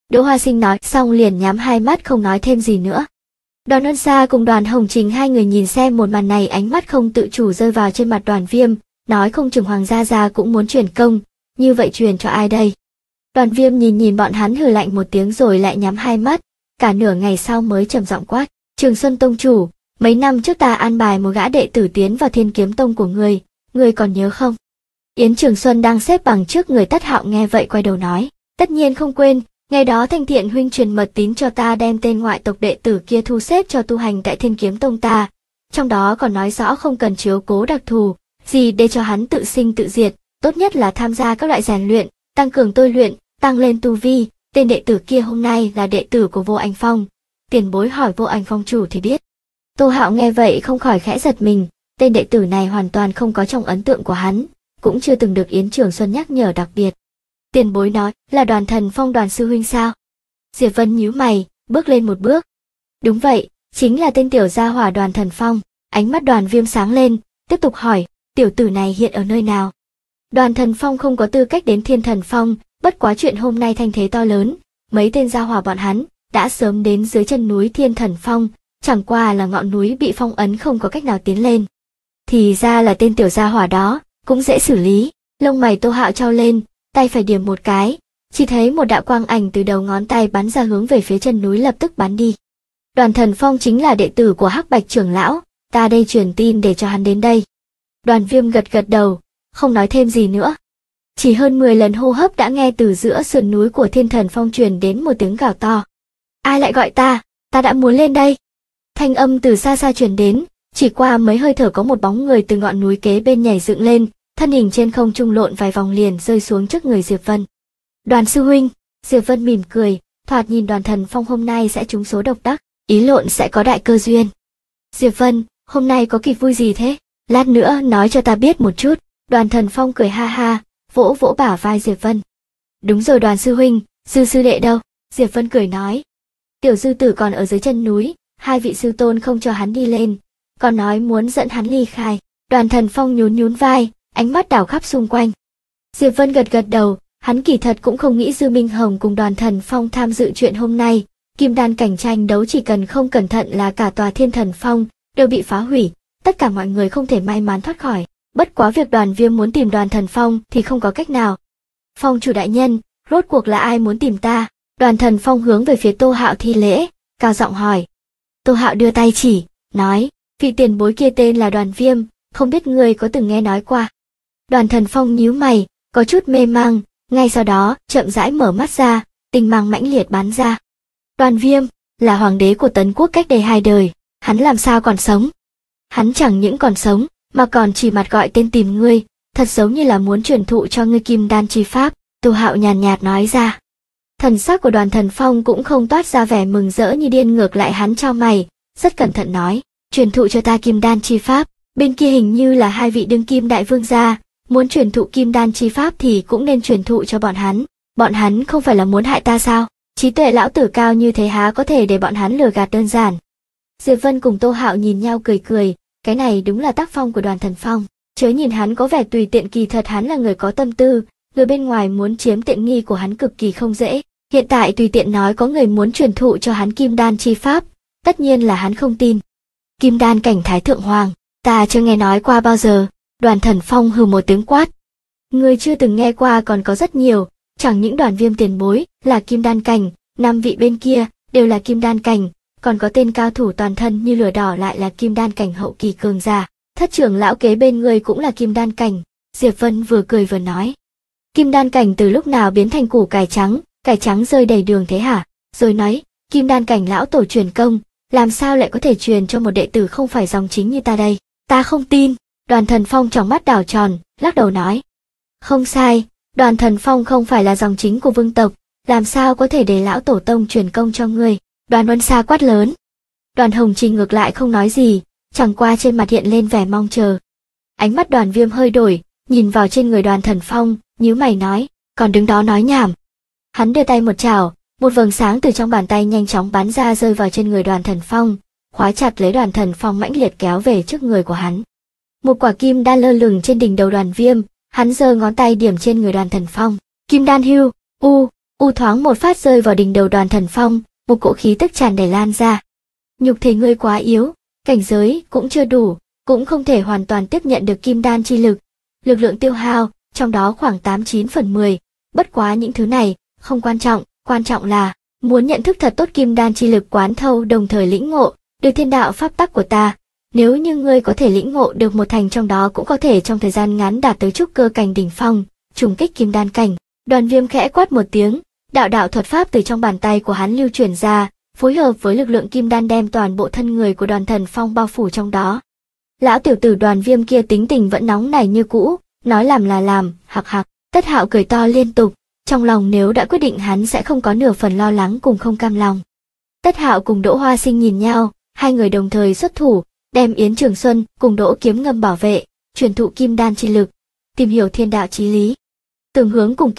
Đỗ Hoa Sinh nói xong liền nhắm hai mắt không nói thêm gì nữa. Đoàn Ân Sa cùng Đoàn Hồng Trình hai người nhìn xem một màn này, ánh mắt không tự chủ rơi vào trên mặt Đoàn Viêm, nói không chừng Hoàng gia gia cũng muốn truyền công, như vậy truyền cho ai đây? Đoàn Viêm nhìn bọn hắn hừ lạnh một tiếng rồi lại nhắm hai mắt, cả nửa ngày sau mới trầm giọng quát, Trường Xuân tông chủ, mấy năm trước ta an bài một gã đệ tử tiến vào Thiên Kiếm tông của ngươi còn nhớ không? Yến Trường Xuân đang xếp bằng trước người Tất Hạo nghe vậy quay đầu nói, tất nhiên không quên, ngày đó Thanh Thiện huynh truyền mật tín cho ta đem tên ngoại tộc đệ tử kia thu xếp cho tu hành tại Thiên Kiếm tông ta, trong đó còn nói rõ không cần chiếu cố đặc thù gì để cho hắn tự sinh tự diệt, tốt nhất là tham gia các loại rèn luyện, tăng cường tôi luyện, tăng lên tu vi. Tên đệ tử kia hôm nay là đệ tử của Vô Ảnh Phong. Tiền bối hỏi Vô Ảnh Phong chủ thì biết. Tô Hạo nghe vậy không khỏi khẽ giật mình, tên đệ tử này hoàn toàn không có trong ấn tượng của hắn, cũng chưa từng được Yến Trường Xuân nhắc nhở đặc biệt. Tiền bối nói là Đoàn Thần Phong Đoàn sư huynh sao? Diệp Vân nhíu mày, bước lên một bước. Đúng vậy, chính là tên tiểu gia hỏa Đoàn Thần Phong. Ánh mắt Đoàn Viêm sáng lên, tiếp tục hỏi, tiểu tử này hiện ở nơi nào? Đoàn Thần Phong không có tư cách đến Thiên Thần Phong, bất quá chuyện hôm nay thanh thế to lớn, mấy tên gia hỏa bọn hắn đã sớm đến dưới chân núi Thiên Thần Phong, chẳng qua là ngọn núi bị phong ấn không có cách nào tiến lên. Thì ra là tên tiểu gia hỏa đó, cũng dễ xử lý. Lông mày Tô Hạo trao lên, tay phải điểm một cái, chỉ thấy một đạo quang ảnh từ đầu ngón tay bắn ra hướng về phía chân núi lập tức bắn đi. Đoàn Thần Phong chính là đệ tử của Hắc Bạch trưởng lão, ta đây truyền tin để cho hắn đến đây. Đoàn Viêm gật gật đầu, không nói thêm gì nữa. Chỉ hơn 10 lần hô hấp đã nghe từ giữa sườn núi của Thiên Thần Phong truyền đến một tiếng gào to. Ai lại gọi ta đã muốn lên đây. Thanh âm từ xa xa truyền đến, chỉ qua mấy hơi thở có một bóng người từ ngọn núi kế bên nhảy dựng lên, thân hình trên không trung lộn vài vòng liền rơi xuống trước người Diệp Vân. Đoàn sư huynh, Diệp Vân mỉm cười, thoạt nhìn Đoàn Thần Phong hôm nay sẽ trúng số độc đắc, ý lộn sẽ có đại cơ duyên. Diệp Vân, hôm nay có kịch vui gì thế? Lát nữa nói cho ta biết một chút. Đoàn Thần Phong cười ha ha, vỗ vỗ bả vai Diệp Vân. Đúng rồi Đoàn sư huynh, Dư sư đệ đâu? Diệp Vân cười nói. Tiểu Dư tử còn ở dưới chân núi, hai vị sư tôn không cho hắn đi lên, còn nói muốn dẫn hắn ly khai. Đoàn Thần Phong nhún vai, ánh mắt đảo khắp xung quanh. Diệp Vân gật gật đầu, hắn kỳ thật cũng không nghĩ Dư Minh Hồng cùng Đoàn Thần Phong tham dự chuyện hôm nay. Kim đan cảnh tranh đấu chỉ cần không cẩn thận là cả tòa Thiên Thần Phong đều bị phá hủy, tất cả mọi người không thể may mắn thoát khỏi. Bất quá việc Đoàn Viêm muốn tìm Đoàn Thần Phong thì không có cách nào. Phong chủ đại nhân, rốt cuộc là ai muốn tìm ta? Đoàn Thần Phong hướng về phía Tô Hạo thi lễ, cao giọng hỏi. Tô Hạo đưa tay chỉ, nói, vị tiền bối kia tên là Đoàn Viêm, không biết ngươi có từng nghe nói qua. Đoàn Thần Phong nhíu mày, có chút mê mang, ngay sau đó chậm rãi mở mắt ra, tinh mang mãnh liệt bắn ra. Đoàn Viêm là hoàng đế của Tấn Quốc cách đây 2 đời, hắn làm sao còn sống? Hắn chẳng những còn sống, mà còn chỉ mặt gọi tên tìm ngươi, thật giống như là muốn truyền thụ cho ngươi Kim Đan chi pháp. Tô Hạo nhàn nhạt nói ra. Thần sắc của Đoàn Thần Phong cũng không toát ra vẻ mừng rỡ như điên, ngược lại hắn chau mày, rất cẩn thận nói, truyền thụ cho ta Kim Đan chi pháp, bên kia hình như là hai vị đương kim đại vương gia, muốn truyền thụ Kim Đan chi pháp thì cũng nên truyền thụ cho bọn hắn không phải là muốn hại ta sao? Trí tuệ lão tử cao như thế há có thể để bọn hắn lừa gạt đơn giản. Diệp Vân cùng Tô Hạo nhìn nhau cười cười, cái này đúng là tác phong của Đoàn Thần Phong, chớ nhìn hắn có vẻ tùy tiện, kỳ thật hắn là người có tâm tư, người bên ngoài muốn chiếm tiện nghi của hắn cực kỳ không dễ. Hiện tại tùy tiện nói có người muốn truyền thụ cho hắn Kim Đan chi pháp, tất nhiên là hắn không tin. Kim Đan cảnh Thái Thượng Hoàng, ta chưa nghe nói qua bao giờ. Đoàn Thần Phong hừ một tiếng quát. Người chưa từng nghe qua còn có rất nhiều, chẳng những Đoàn Viêm tiền bối là Kim Đan cảnh, 5 vị bên kia đều là Kim Đan cảnh, còn có tên cao thủ toàn thân như lửa đỏ lại là Kim Đan cảnh hậu kỳ cường giả, thất trưởng lão kế bên người cũng là Kim Đan cảnh. Diệp Vân vừa cười vừa nói. Kim Đan cảnh từ lúc nào biến thành củ cải trắng rơi đầy đường thế hả? Rồi nói, Kim Đan cảnh lão tổ truyền công, làm sao lại có thể truyền cho một đệ tử không phải dòng chính như ta đây? Ta không tin. Đoàn Thần Phong tròng mắt đảo tròn, lắc đầu nói. Không sai, Đoàn Thần Phong không phải là dòng chính của vương tộc, làm sao có thể để lão tổ tông truyền công cho ngươi? Đoàn Ân Sa quát lớn. Đoàn Hồng Trình ngược lại không nói gì, chẳng qua trên mặt hiện lên vẻ mong chờ. Ánh mắt Đoàn Viêm hơi đổi, nhìn vào trên người Đoàn Thần Phong, nhíu mày nói, còn đứng đó nói nhảm. Hắn đưa tay một chảo, một vầng sáng từ trong bàn tay nhanh chóng bắn ra rơi vào trên người Đoàn Thần Phong, khóa chặt lấy Đoàn Thần Phong mãnh liệt kéo về trước người của hắn. Một quả kim đan lơ lửng trên đỉnh đầu Đoàn Viêm, hắn giơ ngón tay điểm trên người Đoàn Thần Phong. Kim đan hưu, U thoáng một phát rơi vào đỉnh đầu Đoàn Thần Phong, một cỗ khí tức tràn đầy lan ra. Nhục thể ngươi quá yếu, cảnh giới cũng chưa đủ, cũng không thể hoàn toàn tiếp nhận được kim đan chi lực. Lực lượng tiêu hao, trong đó khoảng 89/10, bất quá những thứ này, không quan trọng là, muốn nhận thức thật tốt kim đan chi lực quán thâu đồng thời lĩnh ngộ, được thiên đạo pháp tắc của ta. Nếu như ngươi có thể lĩnh ngộ được một thành trong đó cũng có thể trong thời gian ngắn đạt tới trúc cơ cảnh đỉnh phong, trùng kích kim đan cảnh. Đoàn Viêm khẽ quát một tiếng, đạo thuật pháp từ trong bàn tay của hắn lưu chuyển ra, phối hợp với lực lượng kim đan đem toàn bộ thân người của Đoàn Thần Phong bao phủ trong đó. Lão tiểu tử Đoàn Viêm kia tính tình vẫn nóng nảy như cũ, nói làm là làm, hạc hạc. Tất Hạo cười to liên tục, trong lòng nếu đã quyết định hắn sẽ không có nửa phần lo lắng cùng không cam lòng. Tất Hạo cùng Đỗ Hoa Sinh nhìn nhau, hai người đồng thời xuất thủ, đem Yến Trường Xuân cùng Đỗ Kiếm Ngâm bảo vệ, truyền thụ kim đan chi lực, tìm hiểu thiên đạo chí lý. Tường Hướng cùng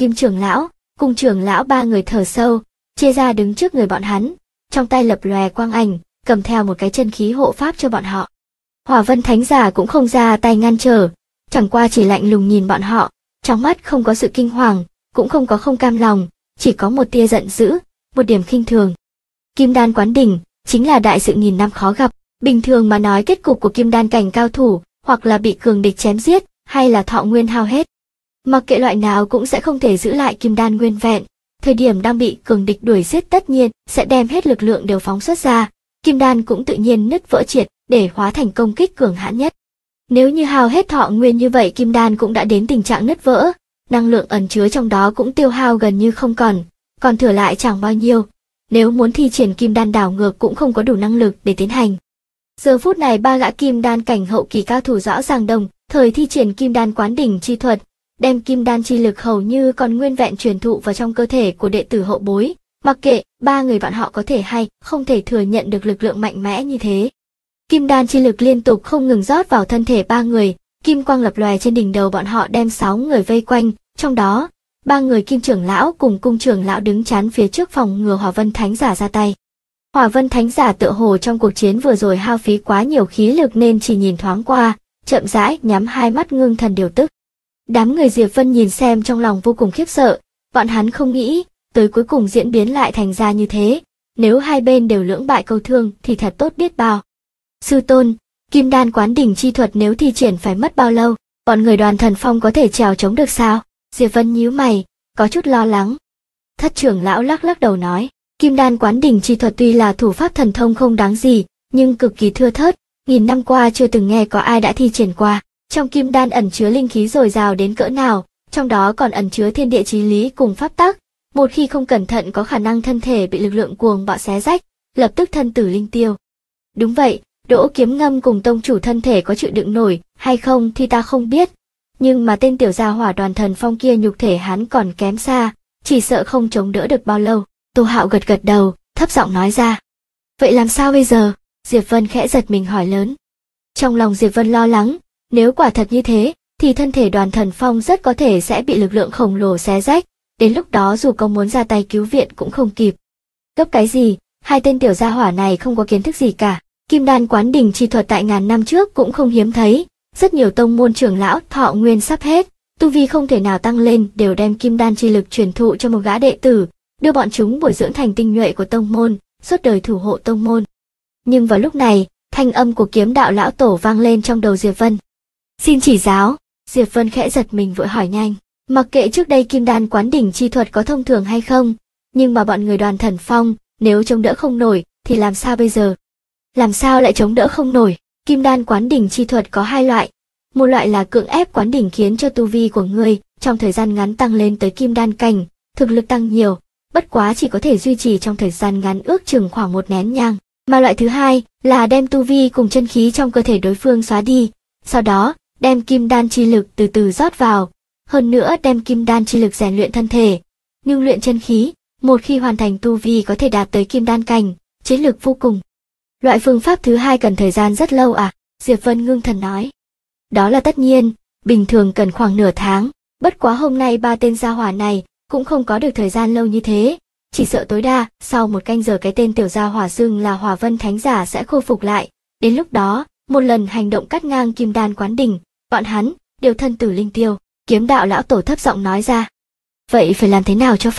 cùng trưởng lão ba người thở sâu, chia ra đứng trước người bọn hắn, trong tay lập lòe quang ảnh, cầm theo một cái chân khí hộ pháp cho bọn họ. Hỏa Vân Thánh Giả cũng không ra tay ngăn trở, chẳng qua chỉ lạnh lùng nhìn bọn họ, trong mắt không có sự kinh hoàng, cũng không có không cam lòng, chỉ có một tia giận dữ, một điểm khinh thường. Kim đan quán đỉnh, chính là đại sự nghìn năm khó gặp, bình thường mà nói kết cục của kim đan cảnh cao thủ, hoặc là bị cường địch chém giết, hay là thọ nguyên hao hết. Mặc kệ loại nào cũng sẽ không thể giữ lại kim đan nguyên vẹn, thời điểm đang bị cường địch đuổi giết tất nhiên sẽ đem hết lực lượng đều phóng xuất ra, kim đan cũng tự nhiên nứt vỡ triệt để hóa thành công kích cường hãn nhất. Nếu như hao hết thọ nguyên như vậy kim đan cũng đã đến tình trạng nứt vỡ, năng lượng ẩn chứa trong đó cũng tiêu hao gần như không còn thừa lại chẳng bao nhiêu. Nếu muốn thi triển kim đan đảo ngược cũng không có đủ năng lực để tiến hành. Giờ phút này ba gã kim đan cảnh hậu kỳ cao thủ rõ ràng đồng thời thi triển kim đan quán đỉnh chi thuật, đem kim đan chi lực hầu như còn nguyên vẹn truyền thụ vào trong cơ thể của đệ tử hậu bối, mặc kệ ba người bọn họ có thể hay không thể thừa nhận được lực lượng mạnh mẽ như thế. Kim đan chi lực liên tục không ngừng rót vào thân thể ba người, kim quang lập lòe trên đỉnh đầu bọn họ đem 6 người vây quanh, trong đó, 3 người Kim trưởng lão cùng Cung trưởng lão đứng chắn phía trước phòng ngừa Hỏa Vân Thánh Giả ra tay. Hỏa Vân Thánh Giả tựa hồ trong cuộc chiến vừa rồi hao phí quá nhiều khí lực nên chỉ nhìn thoáng qua, chậm rãi nhắm hai mắt ngưng thần điều tức. Đám người Diệp Vân nhìn xem trong lòng vô cùng khiếp sợ, bọn hắn không nghĩ, tới cuối cùng diễn biến lại thành ra như thế, nếu hai bên đều lưỡng bại câu thương thì thật tốt biết bao. Sư tôn, kim đan quán đỉnh chi thuật nếu thi triển phải mất bao lâu, bọn người Đoàn Thần Phong có thể trèo chống được sao? Diệp Vân nhíu mày, có chút lo lắng. Thất trưởng lão lắc đầu nói, kim đan quán đỉnh chi thuật tuy là thủ pháp thần thông không đáng gì, nhưng cực kỳ thưa thớt, nghìn năm qua chưa từng nghe có ai đã thi triển qua. Trong kim đan ẩn chứa linh khí dồi dào đến cỡ nào, trong đó còn ẩn chứa thiên địa chí lý cùng pháp tắc, một khi không cẩn thận có khả năng thân thể bị lực lượng cuồng bạo xé rách, lập tức thân tử linh tiêu. Đúng vậy, Đỗ Kiếm Ngâm cùng tông chủ thân thể có chịu đựng nổi hay không thì ta không biết, nhưng mà tên tiểu gia hỏa Đoàn Thần Phong kia nhục thể hắn còn kém xa, chỉ sợ không chống đỡ được bao lâu. Tô Hạo gật đầu, thấp giọng nói ra. Vậy làm sao bây giờ? Diệp Vân khẽ giật mình hỏi lớn. Trong lòng Diệp Vân lo lắng, nếu quả thật như thế, thì thân thể Đoàn Thần Phong rất có thể sẽ bị lực lượng khổng lồ xé rách, đến lúc đó dù có muốn ra tay cứu viện cũng không kịp. Gấp cái gì, hai tên tiểu gia hỏa này không có kiến thức gì cả, kim đan quán đỉnh chi thuật tại ngàn năm trước cũng không hiếm thấy, rất nhiều tông môn trưởng lão thọ nguyên sắp hết, tu vi không thể nào tăng lên đều đem kim đan chi lực truyền thụ cho một gã đệ tử, đưa bọn chúng bồi dưỡng thành tinh nhuệ của tông môn, suốt đời thủ hộ tông môn. Nhưng vào lúc này, thanh âm của Kiếm Đạo lão tổ vang lên trong đầu Diệp Vân. Xin chỉ giáo. Diệp Vân khẽ giật mình vội hỏi nhanh. Mặc kệ trước đây kim đan quán đỉnh chi thuật có thông thường hay không, nhưng mà bọn người Đoàn Thần Phong, nếu chống đỡ không nổi, thì làm sao bây giờ? Làm sao lại chống đỡ không nổi? Kim đan quán đỉnh chi thuật có hai loại. Một loại là cưỡng ép quán đỉnh khiến cho tu vi của ngươi trong thời gian ngắn tăng lên tới kim đan cảnh, thực lực tăng nhiều, bất quá chỉ có thể duy trì trong thời gian ngắn ước chừng khoảng một nén nhang. Mà loại thứ hai là đem tu vi cùng chân khí trong cơ thể đối phương xóa đi, sau đó đem kim đan chi lực từ từ rót vào, hơn nữa đem kim đan chi lực rèn luyện thân thể, nhưng luyện chân khí, một khi hoàn thành tu vi có thể đạt tới kim đan cảnh, chiến lực vô cùng. Loại phương pháp thứ hai cần thời gian rất lâu à? Diệp Vân ngưng thần nói. Đó là tất nhiên, bình thường cần khoảng nửa tháng, bất quá hôm nay ba tên gia hỏa này cũng không có được thời gian lâu như thế, chỉ sợ tối đa sau một canh giờ cái tên tiểu gia hỏa xưng là Hỏa Vân Thánh Giả sẽ khôi phục lại, đến lúc đó, một lần hành động cắt ngang kim đan quán đỉnh, bọn hắn đều thân tử linh tiêu. Kiếm Đạo lão tổ thấp giọng nói ra. Vậy phải làm thế nào cho phải?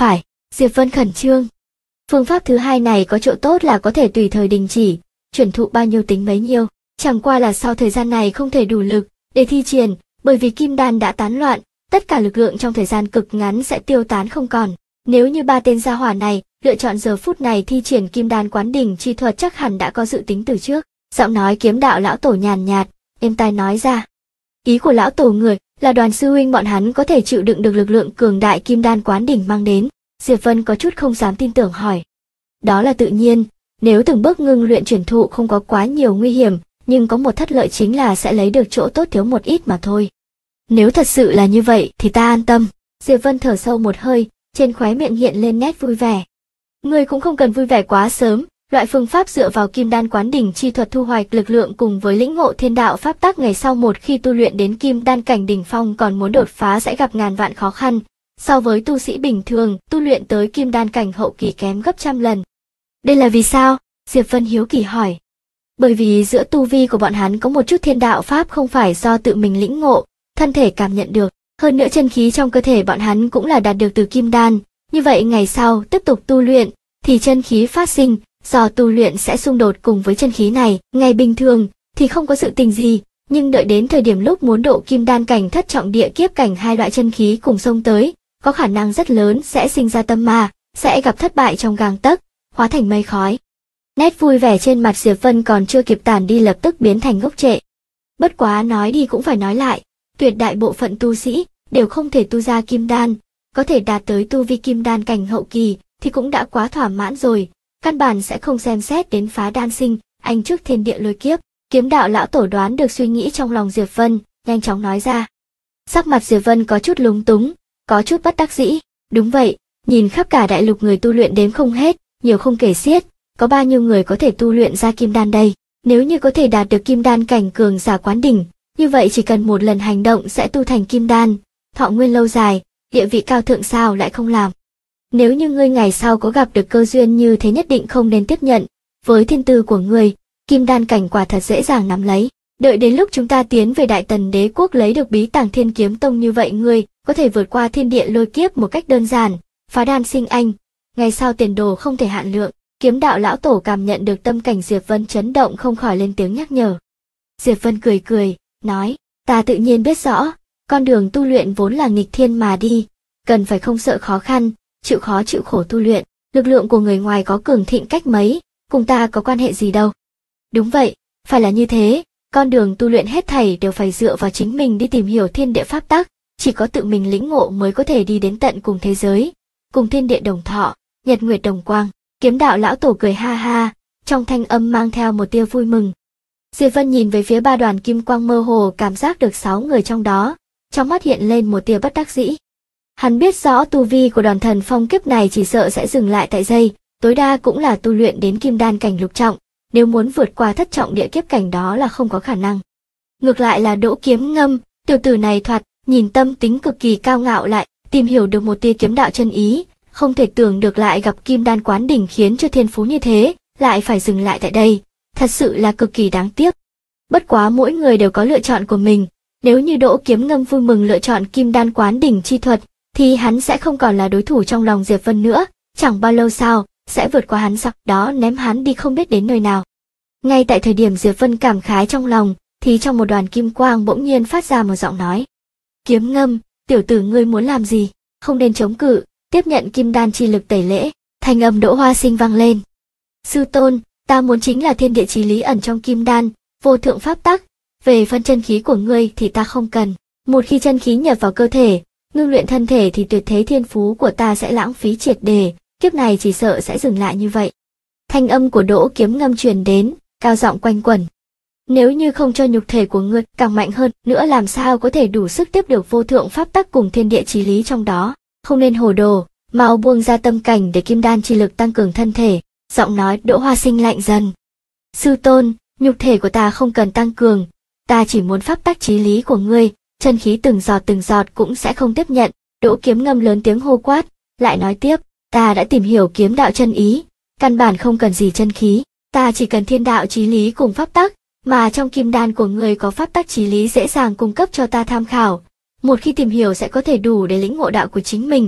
Diệp Vân khẩn trương. Phương pháp thứ hai này có chỗ tốt là có thể tùy thời đình chỉ, chuyển thụ bao nhiêu tính bấy nhiêu. Chẳng qua là sau thời gian này không thể đủ lực để thi triển, bởi vì kim đan đã tán loạn, tất cả lực lượng trong thời gian cực ngắn sẽ tiêu tán không còn. Nếu như ba tên gia hỏa này lựa chọn giờ phút này thi triển kim đan quán đỉnh chi thuật chắc hẳn đã có dự tính từ trước. Giọng nói kiếm đạo lão tổ nhàn nhạt, êm tai nói ra. Ý của lão tổ người là Đoàn sư huynh bọn hắn có thể chịu đựng được lực lượng cường đại kim đan quán đỉnh mang đến. Diệp Vân có chút không dám tin tưởng hỏi. Đó là tự nhiên, nếu từng bước ngưng luyện chuyển thụ không có quá nhiều nguy hiểm, nhưng có một thất lợi chính là sẽ lấy được chỗ tốt thiếu một ít mà thôi. Nếu thật sự là như vậy thì ta an tâm. Diệp Vân thở sâu một hơi, trên khóe miệng hiện lên nét vui vẻ. Ngươi cũng không cần vui vẻ quá sớm, loại phương pháp dựa vào kim đan quán đỉnh chi thuật thu hoạch lực lượng cùng với lĩnh ngộ thiên đạo pháp tắc ngày sau một khi tu luyện đến kim đan cảnh đỉnh phong còn muốn đột phá sẽ gặp ngàn vạn khó khăn, so với tu sĩ bình thường tu luyện tới kim đan cảnh hậu kỳ kém gấp trăm lần. Đây là vì sao? Diệp Vân hiếu kỳ hỏi. Bởi vì giữa tu vi của bọn hắn có một chút thiên đạo pháp không phải do tự mình lĩnh ngộ, thân thể cảm nhận được, hơn nữa chân khí trong cơ thể bọn hắn cũng là đạt được từ kim đan, như vậy ngày sau tiếp tục tu luyện thì chân khí phát sinh, do tu luyện sẽ xung đột cùng với chân khí này, ngày bình thường thì không có sự tình gì, nhưng đợi đến thời điểm lúc muốn độ kim đan cảnh thất trọng địa kiếp cảnh hai loại chân khí cùng xông tới, có khả năng rất lớn sẽ sinh ra tâm ma, sẽ gặp thất bại trong gang tấc, hóa thành mây khói. Nét vui vẻ trên mặt Diệp Vân còn chưa kịp tản đi lập tức biến thành ngốc trệ. Bất quá nói đi cũng phải nói lại, tuyệt đại bộ phận tu sĩ đều không thể tu ra kim đan, có thể đạt tới tu vi kim đan cảnh hậu kỳ thì cũng đã quá thỏa mãn rồi, căn bản sẽ không xem xét đến phá đan sinh, anh trước thiên địa lôi kiếp. Kiếm đạo lão tổ đoán được suy nghĩ trong lòng Diệp Vân, nhanh chóng nói ra. Sắc mặt Diệp Vân có chút lúng túng, có chút bất đắc dĩ. Đúng vậy, nhìn khắp cả đại lục người tu luyện đếm không hết, nhiều không kể xiết, có bao nhiêu người có thể tu luyện ra kim đan đây? Nếu như có thể đạt được kim đan cảnh cường giả quán đỉnh, như vậy chỉ cần một lần hành động sẽ tu thành kim đan, thọ nguyên lâu dài, địa vị cao thượng sao lại không làm? Nếu như ngươi ngày sau có gặp được cơ duyên như thế nhất định không nên tiếp nhận, với thiên tư của ngươi, kim đan cảnh quả thật dễ dàng nắm lấy. Đợi đến lúc chúng ta tiến về Đại Tần Đế quốc lấy được bí tàng Thiên Kiếm Tông như vậy ngươi có thể vượt qua thiên địa lôi kiếp một cách đơn giản, phá đan sinh anh, ngày sau tiền đồ không thể hạn lượng. Kiếm đạo lão tổ cảm nhận được tâm cảnh Diệp Vân chấn động không khỏi lên tiếng nhắc nhở. Diệp Vân cười cười, nói, ta tự nhiên biết rõ, con đường tu luyện vốn là nghịch thiên mà đi, cần phải không sợ khó khăn, chịu khó chịu khổ tu luyện, lực lượng của người ngoài có cường thịnh cách mấy, cùng ta có quan hệ gì đâu. Đúng vậy, phải là như thế, con đường tu luyện hết thảy đều phải dựa vào chính mình đi tìm hiểu thiên địa pháp tắc, chỉ có tự mình lĩnh ngộ mới có thể đi đến tận cùng thế giới, cùng thiên địa đồng thọ, nhật nguyệt đồng quang. Kiếm đạo lão tổ cười ha ha, trong thanh âm mang theo một tia vui mừng. Diệp Vân nhìn về phía ba đoàn kim quang mơ hồ cảm giác được 6 người trong đó, trong mắt hiện lên một tia bất đắc dĩ. Hắn biết rõ tu vi của đoàn thần phong kiếp này chỉ sợ sẽ dừng lại tại giây, tối đa cũng là tu luyện đến kim đan cảnh lục trọng, nếu muốn vượt qua thất trọng địa kiếp cảnh đó là không có khả năng. Ngược lại là Đỗ Kiếm Ngâm, tiểu tử này thoạt nhìn tâm tính cực kỳ cao ngạo lại, tìm hiểu được một tia kiếm đạo chân ý, không thể tưởng được lại gặp kim đan quán đỉnh khiến cho thiên phú như thế, lại phải dừng lại tại đây, thật sự là cực kỳ đáng tiếc. Bất quá mỗi người đều có lựa chọn của mình, nếu như Đỗ Kiếm Ngâm vui mừng lựa chọn kim đan quán đỉnh chi thuật, thì hắn sẽ không còn là đối thủ trong lòng Diệp Vân nữa, chẳng bao lâu sau, sẽ vượt qua hắn sau đó ném hắn đi không biết đến nơi nào. Ngay tại thời điểm Diệp Vân cảm khái trong lòng, thì trong một đoàn kim quang bỗng nhiên phát ra một giọng nói. Kiếm Ngâm, tiểu tử ngươi muốn làm gì? Không nên chống cự, tiếp nhận kim đan chi lực tẩy lễ. Thanh âm Đỗ Hoa Sinh vang lên. Sư tôn, ta muốn chính là thiên địa chí lý ẩn trong kim đan, vô thượng pháp tắc, về phân chân khí của ngươi thì ta không cần. Một khi chân khí nhập vào cơ thể, ngưng luyện thân thể thì tuyệt thế thiên phú của ta sẽ lãng phí triệt để, kiếp này chỉ sợ sẽ dừng lại như vậy. Thanh âm của Đỗ Kiếm Ngâm truyền đến, cao giọng quanh quẩn. Nếu như không cho nhục thể của ngươi càng mạnh hơn nữa làm sao có thể đủ sức tiếp được vô thượng pháp tắc cùng thiên địa chí lý trong đó, không nên hồ đồ, mau buông ra tâm cảnh để kim đan chi lực tăng cường thân thể. Giọng nói Đỗ Hoa Sinh lạnh dần. Sư tôn, nhục thể của ta không cần tăng cường, ta chỉ muốn pháp tắc chí lý của ngươi, chân khí từng giọt cũng sẽ không tiếp nhận. Đỗ Kiếm Ngâm lớn tiếng hô quát, lại nói tiếp, ta đã tìm hiểu kiếm đạo chân ý, căn bản không cần gì chân khí, ta chỉ cần thiên đạo chí lý cùng pháp tắc, mà trong kim đan của ngươi có pháp tắc chí lý dễ dàng cung cấp cho ta tham khảo. Một khi tìm hiểu sẽ có thể đủ để lĩnh ngộ đạo của chính mình.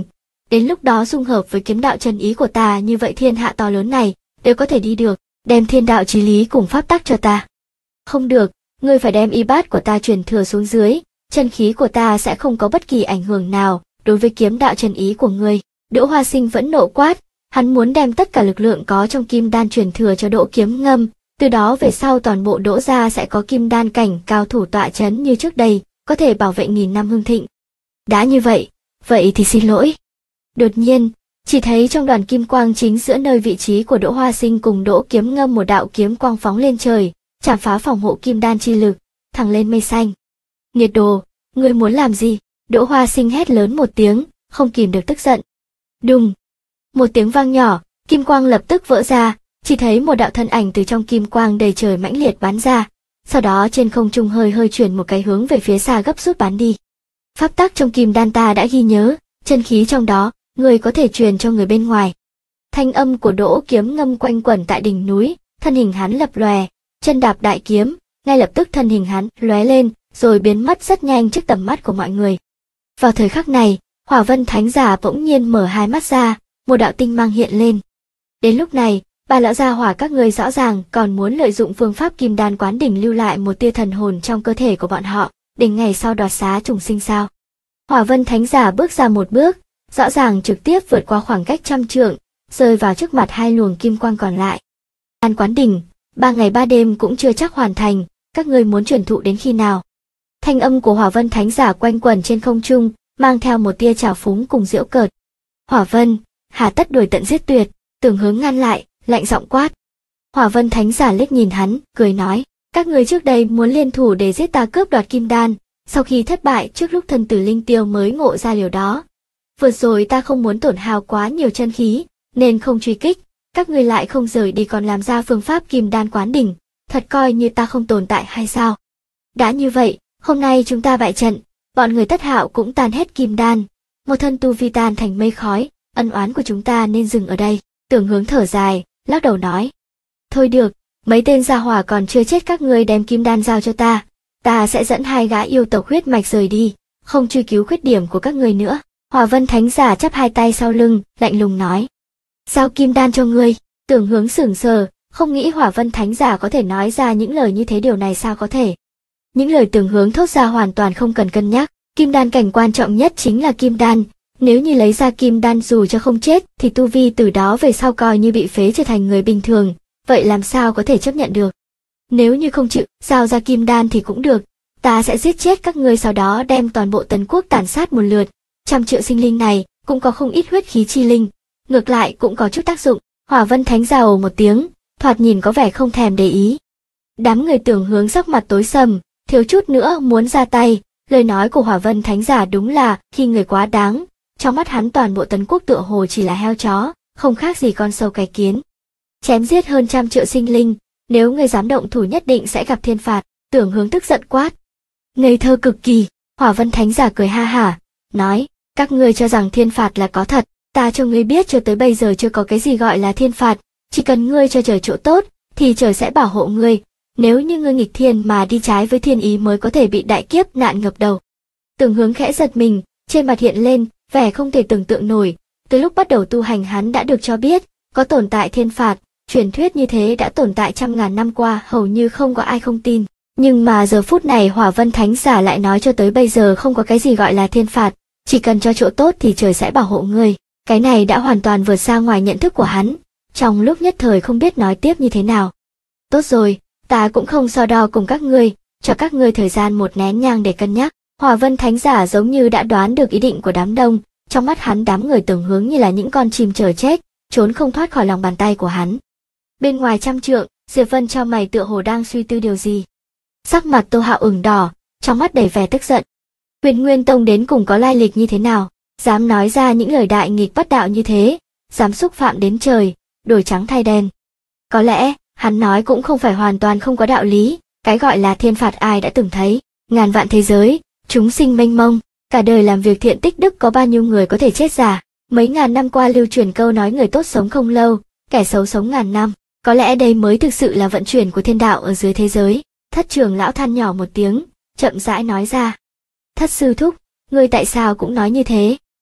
Đến lúc đó dung hợp với kiếm đạo chân ý của ta, như vậy thiên hạ to lớn này đều có thể đi được, đem thiên đạo chí lý cùng pháp tắc cho ta. Không được, ngươi phải đem y bát của ta truyền thừa xuống dưới, chân khí của ta sẽ không có bất kỳ ảnh hưởng nào đối với kiếm đạo chân ý của ngươi. Đỗ Hoa Sinh vẫn nộ quát, hắn muốn đem tất cả lực lượng có trong kim đan truyền thừa cho Đỗ Kiếm Ngâm, từ đó về sau toàn bộ Đỗ gia sẽ có kim đan cảnh cao thủ tọa chấn như trước đây, có thể bảo vệ nghìn năm hưng thịnh. Đã như vậy, vậy thì xin lỗi. Đột nhiên, chỉ thấy trong đoàn kim quang chính giữa nơi vị trí của Đỗ Hoa Sinh cùng Đỗ Kiếm Ngâm một đạo kiếm quang phóng lên trời, chạm phá phòng hộ kim đan chi lực, thẳng lên mây xanh. Nghiệt đồ, ngươi muốn làm gì? Đỗ Hoa Sinh hét lớn một tiếng, không kìm được tức giận. Đùng! Một tiếng vang nhỏ, kim quang lập tức vỡ ra, chỉ thấy một đạo thân ảnh từ trong kim quang đầy trời mãnh liệt bắn ra, sau đó trên không trung hơi chuyển một cái hướng về phía xa gấp rút bắn đi. Pháp tắc trong kim đan ta đã ghi nhớ, chân khí trong đó, người có thể truyền cho người bên ngoài. Thanh âm của Đỗ Kiếm Ngâm quanh quẩn tại đỉnh núi, thân hình hắn lập lòe, chân đạp đại kiếm, ngay lập tức thân hình hắn lóe lên, rồi biến mất rất nhanh trước tầm mắt của mọi người. Vào thời khắc này, Hỏa Vân Thánh Giả bỗng nhiên mở hai mắt ra, một đạo tinh mang hiện lên. Đến lúc này, bà lão gia hỏa các ngươi rõ ràng còn muốn lợi dụng phương pháp kim đan quán đỉnh lưu lại một tia thần hồn trong cơ thể của bọn họ, để ngày sau đoạt xá trùng sinh sao? Hỏa Vân Thánh Giả bước ra một bước, rõ ràng trực tiếp vượt qua khoảng cách 100 trượng, rơi vào trước mặt hai luồng kim quang còn lại. An quán đỉnh, 3 ngày 3 đêm cũng chưa chắc hoàn thành, các ngươi muốn truyền thụ đến khi nào? Thanh âm của Hỏa Vân Thánh Giả quanh quẩn trên không trung, mang theo một tia trào phúng cùng giễu cợt. Hỏa Vân, hà tất đuổi tận giết tuyệt? Tưởng Hướng ngăn lại, lạnh giọng quát. Hỏa Vân Thánh Giả liếc nhìn hắn, cười nói, các người trước đây muốn liên thủ để giết ta cướp đoạt kim đan, sau khi thất bại trước lúc thân tử linh tiêu mới ngộ ra điều đó. Vừa rồi ta không muốn tổn hao quá nhiều chân khí, nên không truy kích, các người lại không rời đi còn làm ra phương pháp kim đan quán đỉnh, thật coi như ta không tồn tại hay sao? Đã như vậy, hôm nay chúng ta bại trận, bọn người Tất Hạo cũng tan hết kim đan, một thân tu vi tan thành mây khói, ân oán của chúng ta nên dừng ở đây. Tưởng Hướng thở dài, lắc đầu nói. Thôi được, mấy tên gia hỏa còn chưa chết các ngươi đem kim đan giao cho ta sẽ dẫn hai gã yêu tộc huyết mạch rời đi, không truy cứu khuyết điểm của các ngươi nữa. Hỏa Vân Thánh Giả chắp hai tay sau lưng, lạnh lùng nói. Giao kim đan cho ngươi? Tưởng Hướng sững sờ, không nghĩ Hỏa Vân Thánh Giả có thể nói ra những lời như thế, điều này sao có thể. Những lời Tưởng Hướng thốt ra hoàn toàn không cần cân nhắc, kim đan cảnh quan trọng nhất chính là kim đan. Nếu như lấy ra kim đan dù cho không chết thì tu vi từ đó về sau coi như bị phế trở thành người bình thường, vậy làm sao có thể chấp nhận được. Nếu như không chịu giao ra kim đan thì cũng được, ta sẽ giết chết các ngươi sau đó đem toàn bộ Tần Quốc tàn sát một lượt. 100 triệu sinh linh này cũng có không ít huyết khí chi linh, ngược lại cũng có chút tác dụng. Hỏa Vân Thánh Giả ồ một tiếng, thoạt nhìn có vẻ không thèm để ý. Đám người Tưởng Hướng sắc mặt tối sầm, thiếu chút nữa muốn ra tay, lời nói của Hỏa Vân Thánh Giả đúng là khi người quá đáng. Trong mắt hắn toàn bộ Tấn Quốc tựa hồ chỉ là heo chó, không khác gì con sâu cái kiến. Chém giết hơn 100 triệu sinh linh, nếu người dám động thủ nhất định sẽ gặp thiên phạt. Tưởng Hướng tức giận quát. Ngây thơ cực kỳ. Hỏa Vân Thánh Giả cười ha hả, nói, các ngươi cho rằng thiên phạt là có thật, ta cho ngươi biết cho tới bây giờ chưa có cái gì gọi là thiên phạt, chỉ cần ngươi cho trời chỗ tốt, thì trời sẽ bảo hộ ngươi, nếu như ngươi nghịch thiên mà đi trái với thiên ý mới có thể bị đại kiếp nạn ngập đầu. Tưởng Hướng khẽ giật mình, trên mặt hiện lên vẻ không thể tưởng tượng nổi, từ lúc bắt đầu tu hành hắn đã được cho biết, có tồn tại thiên phạt, truyền thuyết như thế đã tồn tại trăm ngàn năm qua hầu như không có ai không tin. Nhưng mà giờ phút này Hỏa Vân Thánh Giả lại nói cho tới bây giờ không có cái gì gọi là thiên phạt, chỉ cần cho chỗ tốt thì trời sẽ bảo hộ ngươi. Cái này đã hoàn toàn vượt xa ngoài nhận thức của hắn, trong lúc nhất thời không biết nói tiếp như thế nào. Tốt rồi, ta cũng không so đo cùng các ngươi, cho các ngươi thời gian một nén nhang để cân nhắc. Hỏa Vân Thánh Giả giống như đã đoán được ý định của đám đông, trong mắt hắn đám người Tưởng Hướng như là những con chim chờ chết, trốn không thoát khỏi lòng bàn tay của hắn. Bên ngoài 100 trượng, Diệp Vân chau mày tựa hồ đang suy tư điều gì. Sắc mặt Tô Hạo ửng đỏ, trong mắt đầy vẻ tức giận. Huyền Nguyên Tông đến cùng có lai lịch như thế nào, dám nói ra những lời đại nghịch bất đạo như thế, dám xúc phạm đến trời, đổi trắng thay đen. Có lẽ, hắn nói cũng không phải hoàn toàn không có đạo lý, cái gọi là thiên phạt ai đã từng thấy, ngàn vạn thế giới, chúng sinh mênh mông, cả đời làm việc thiện tích đức có bao nhiêu người có thể chết giả. Mấy ngàn năm qua lưu truyền câu nói người tốt sống không lâu, kẻ xấu sống ngàn năm, có lẽ đây mới thực sự là vận chuyển của thiên đạo ở dưới thế giới. Thất trưởng lão than nhỏ một tiếng, chậm rãi nói ra. Thất sư thúc, ngươi tại sao cũng nói như thế?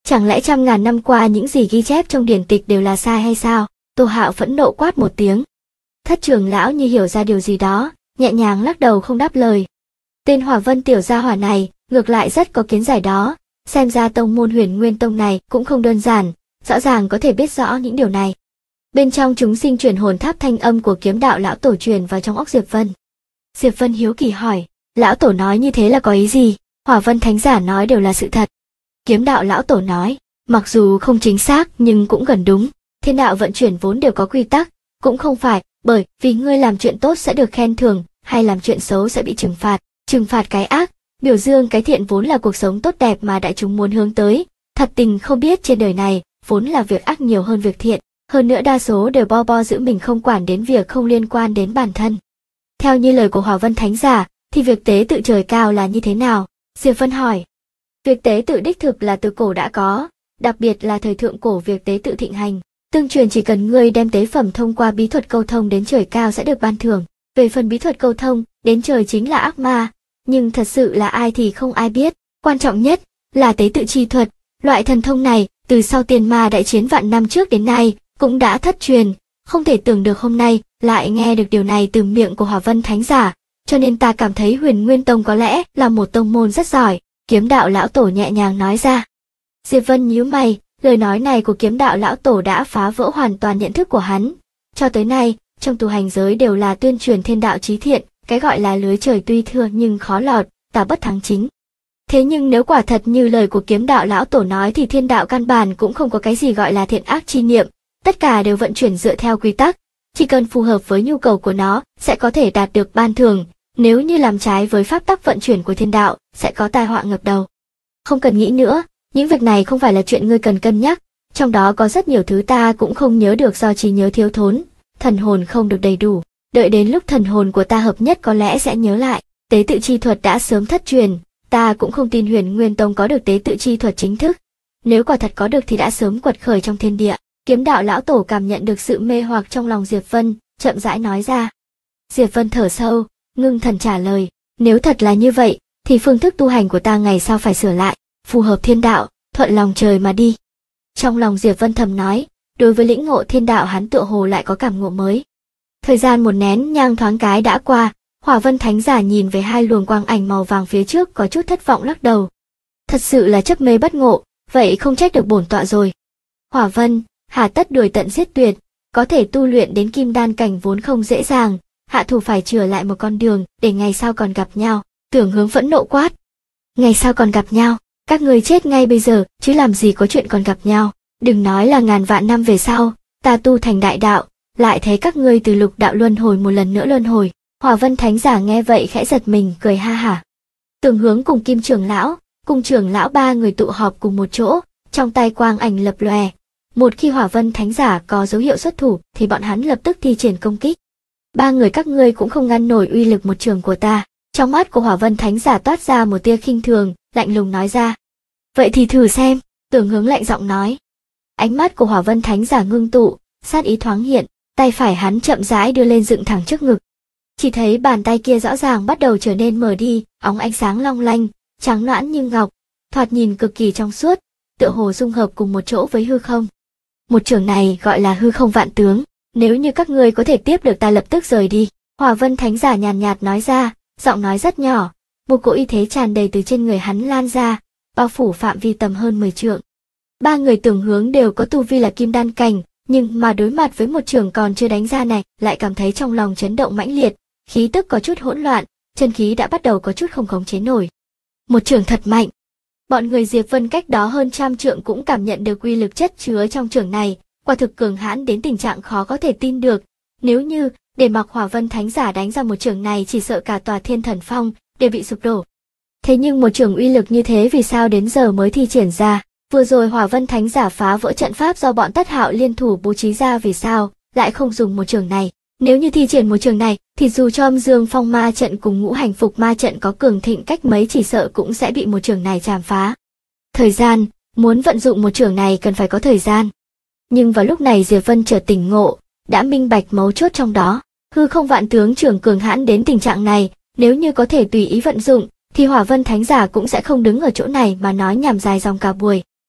Chẳng lẽ trăm ngàn năm qua những gì ghi chép trong điển tịch đều là sai hay sao? Tô Hạo phẫn nộ quát một tiếng. Thất trưởng lão như hiểu ra điều gì đó, nhẹ nhàng lắc đầu không đáp lời. Tên Hỏa Vân tiểu gia hỏa này, ngược lại rất có kiến giải đó, xem ra tông môn Huyền Nguyên Tông này cũng không đơn giản, rõ ràng có thể biết rõ những điều này. Bên trong chúng sinh chuyển hồn tháp thanh âm của kiếm đạo lão tổ truyền vào trong óc Diệp Vân. Diệp Vân hiếu kỳ hỏi, lão tổ nói như thế là có ý gì? Hỏa Vân thánh giả nói đều là sự thật. Kiếm đạo lão tổ nói, mặc dù không chính xác nhưng cũng gần đúng, thiên đạo vận chuyển vốn đều có quy tắc, cũng không phải bởi vì ngươi làm chuyện tốt sẽ được khen thưởng, hay làm chuyện xấu sẽ bị trừng phạt cái ác, biểu dương cái thiện vốn là cuộc sống tốt đẹp mà đại chúng muốn hướng tới. Thật tình không biết trên đời này vốn là việc ác nhiều hơn việc thiện, hơn nữa đa số đều bo giữ mình không quản đến việc không liên quan đến bản thân. Theo như lời của Hỏa Vân thánh giả, thì việc tế tự trời cao là như thế nào? Diệp Vân hỏi. Việc tế tự đích thực là từ cổ đã có, đặc biệt là thời thượng cổ việc tế tự thịnh hành. Tương truyền chỉ cần ngươi đem tế phẩm thông qua bí thuật câu thông đến trời cao sẽ được ban thưởng. Về phần bí thuật câu thông đến trời chính là ác ma, nhưng thật sự là ai thì không ai biết. Quan trọng nhất là tế tự chi thuật, loại thần thông này từ sau tiền ma đại chiến vạn năm trước đến nay cũng đã thất truyền, không thể tưởng được hôm nay lại nghe được điều này từ miệng của Hỏa Vân thánh giả, cho nên ta cảm thấy Huyền Nguyên Tông có lẽ là một tông môn rất giỏi. Kiếm đạo lão tổ nhẹ nhàng nói ra. Diệp Vân nhíu mày, lời nói này của kiếm đạo lão tổ đã phá vỡ hoàn toàn nhận thức của hắn. Cho tới nay, trong tu hành giới đều là tuyên truyền thiên đạo chí thiện, cái gọi là lưới trời tuy thưa nhưng khó lọt, tà bất thắng chính. Thế nhưng nếu quả thật như lời của kiếm đạo lão tổ nói thì thiên đạo căn bản cũng không có cái gì gọi là thiện ác chi niệm, tất cả đều vận chuyển dựa theo quy tắc, chỉ cần phù hợp với nhu cầu của nó sẽ có thể đạt được ban thưởng, nếu như làm trái với pháp tắc vận chuyển của thiên đạo sẽ có tai họa ngập đầu. Không cần nghĩ nữa, những việc này không phải là chuyện ngươi cần cân nhắc, trong đó có rất nhiều thứ ta cũng không nhớ được do trí nhớ thiếu thốn, thần hồn không được đầy đủ, đợi đến lúc thần hồn của ta hợp nhất có lẽ sẽ nhớ lại. Tế tự chi thuật đã sớm thất truyền, ta cũng không tin Huyền Nguyên Tông có được tế tự chi thuật chính thức. Nếu quả thật có được thì đã sớm quật khởi trong thiên địa. Kiếm đạo lão tổ cảm nhận được sự mê hoặc trong lòng Diệp Vân, chậm rãi nói ra. Diệp Vân thở sâu, ngưng thần trả lời, nếu thật là như vậy, thì phương thức tu hành của ta ngày sau phải sửa lại, phù hợp thiên đạo, thuận lòng trời mà đi. Trong lòng Diệp Vân thầm nói, đối với lĩnh ngộ thiên đạo hắn tựa hồ lại có cảm ngộ mới. Thời gian một nén nhang thoáng cái đã qua, Hỏa Vân thánh giả nhìn về hai luồng quang ảnh màu vàng phía trước có chút thất vọng lắc đầu. Thật sự là chấp mê bất ngộ, vậy không trách được bổn tọa rồi. Hỏa Vân, hà tất đuổi tận giết tuyệt, có thể tu luyện đến kim đan cảnh vốn không dễ dàng, hạ thủ phải chừa lại một con đường để ngày sau còn gặp nhau. Tưởng Hướng phẫn nộ quát. Ngày sau còn gặp nhau, các người chết ngay bây giờ, chứ làm gì có chuyện còn gặp nhau. Đừng nói là ngàn vạn năm về sau, ta tu thành đại đạo, lại thấy các ngươi từ lục đạo luân hồi một lần nữa luân hồi. Hỏa Vân thánh giả nghe vậy khẽ giật mình cười ha hả. Tưởng Hướng cùng Kim trưởng lão, cùng trưởng lão ba người tụ họp cùng một chỗ, trong tay quang ảnh lập lòe. Một khi Hỏa Vân thánh giả có dấu hiệu xuất thủ thì bọn hắn lập tức thi triển công kích. Ba người các ngươi cũng không ngăn nổi uy lực một trường của ta. Trong mắt của Hỏa Vân thánh giả toát ra một tia khinh thường, lạnh lùng nói ra. Vậy thì thử xem, Tưởng Hướng lạnh giọng nói. Ánh mắt của Hỏa Vân thánh giả ngưng tụ, sát ý thoáng hiện, tay phải hắn chậm rãi đưa lên dựng thẳng trước ngực. Chỉ thấy bàn tay kia rõ ràng bắt đầu trở nên mờ đi, óng ánh sáng long lanh, trắng nõn như ngọc, thoạt nhìn cực kỳ trong suốt, tựa hồ dung hợp cùng một chỗ với hư không. Một trường này gọi là hư không vạn tướng, nếu như các ngươi có thể tiếp được ta lập tức rời đi. Hỏa Vân thánh giả nhàn nhạt nói ra, giọng nói rất nhỏ, một cỗ uy thế tràn đầy từ trên người hắn lan ra, bao phủ phạm vi tầm hơn 10 trượng. Ba người Tưởng Hướng đều có tu vi là kim đan cảnh, nhưng mà đối mặt với một trường còn chưa đánh ra này, lại cảm thấy trong lòng chấn động mãnh liệt, khí tức có chút hỗn loạn, chân khí đã bắt đầu có chút không khống chế nổi. Một trường thật mạnh. Bọn người Diệp Vân cách đó hơn trăm trượng cũng cảm nhận được uy lực chất chứa trong trường này, quả thực cường hãn đến tình trạng khó có thể tin được. Nếu như để mặc Hỏa Vân thánh giả đánh ra một trường này chỉ sợ cả tòa Thiên Thần Phong đều bị sụp đổ. Thế nhưng một trường uy lực như thế vì sao đến giờ mới thi triển ra? Vừa rồi Hỏa Vân thánh giả phá vỡ trận pháp do bọn Tất Hạo liên thủ bố trí ra vì sao lại không dùng một trường này? Nếu như thi triển một trường này thì dù cho Âm Dương Phong ma trận cùng Ngũ Hành Phục ma trận có cường thịnh cách mấy chỉ sợ cũng sẽ bị một trường này chạm phá. Thời gian, muốn vận dụng một trường này cần phải có thời gian. Nhưng vào lúc này Diệp Vân chợt tỉnh ngộ, đã minh bạch mấu chốt trong đó. Hư không vạn tướng trường cường hãn đến tình trạng này, nếu như có thể tùy ý vận dụng, thì Hỏa Vân thánh giả cũng sẽ không đứng ở chỗ này mà nói nhảm dài dòng cả buổi.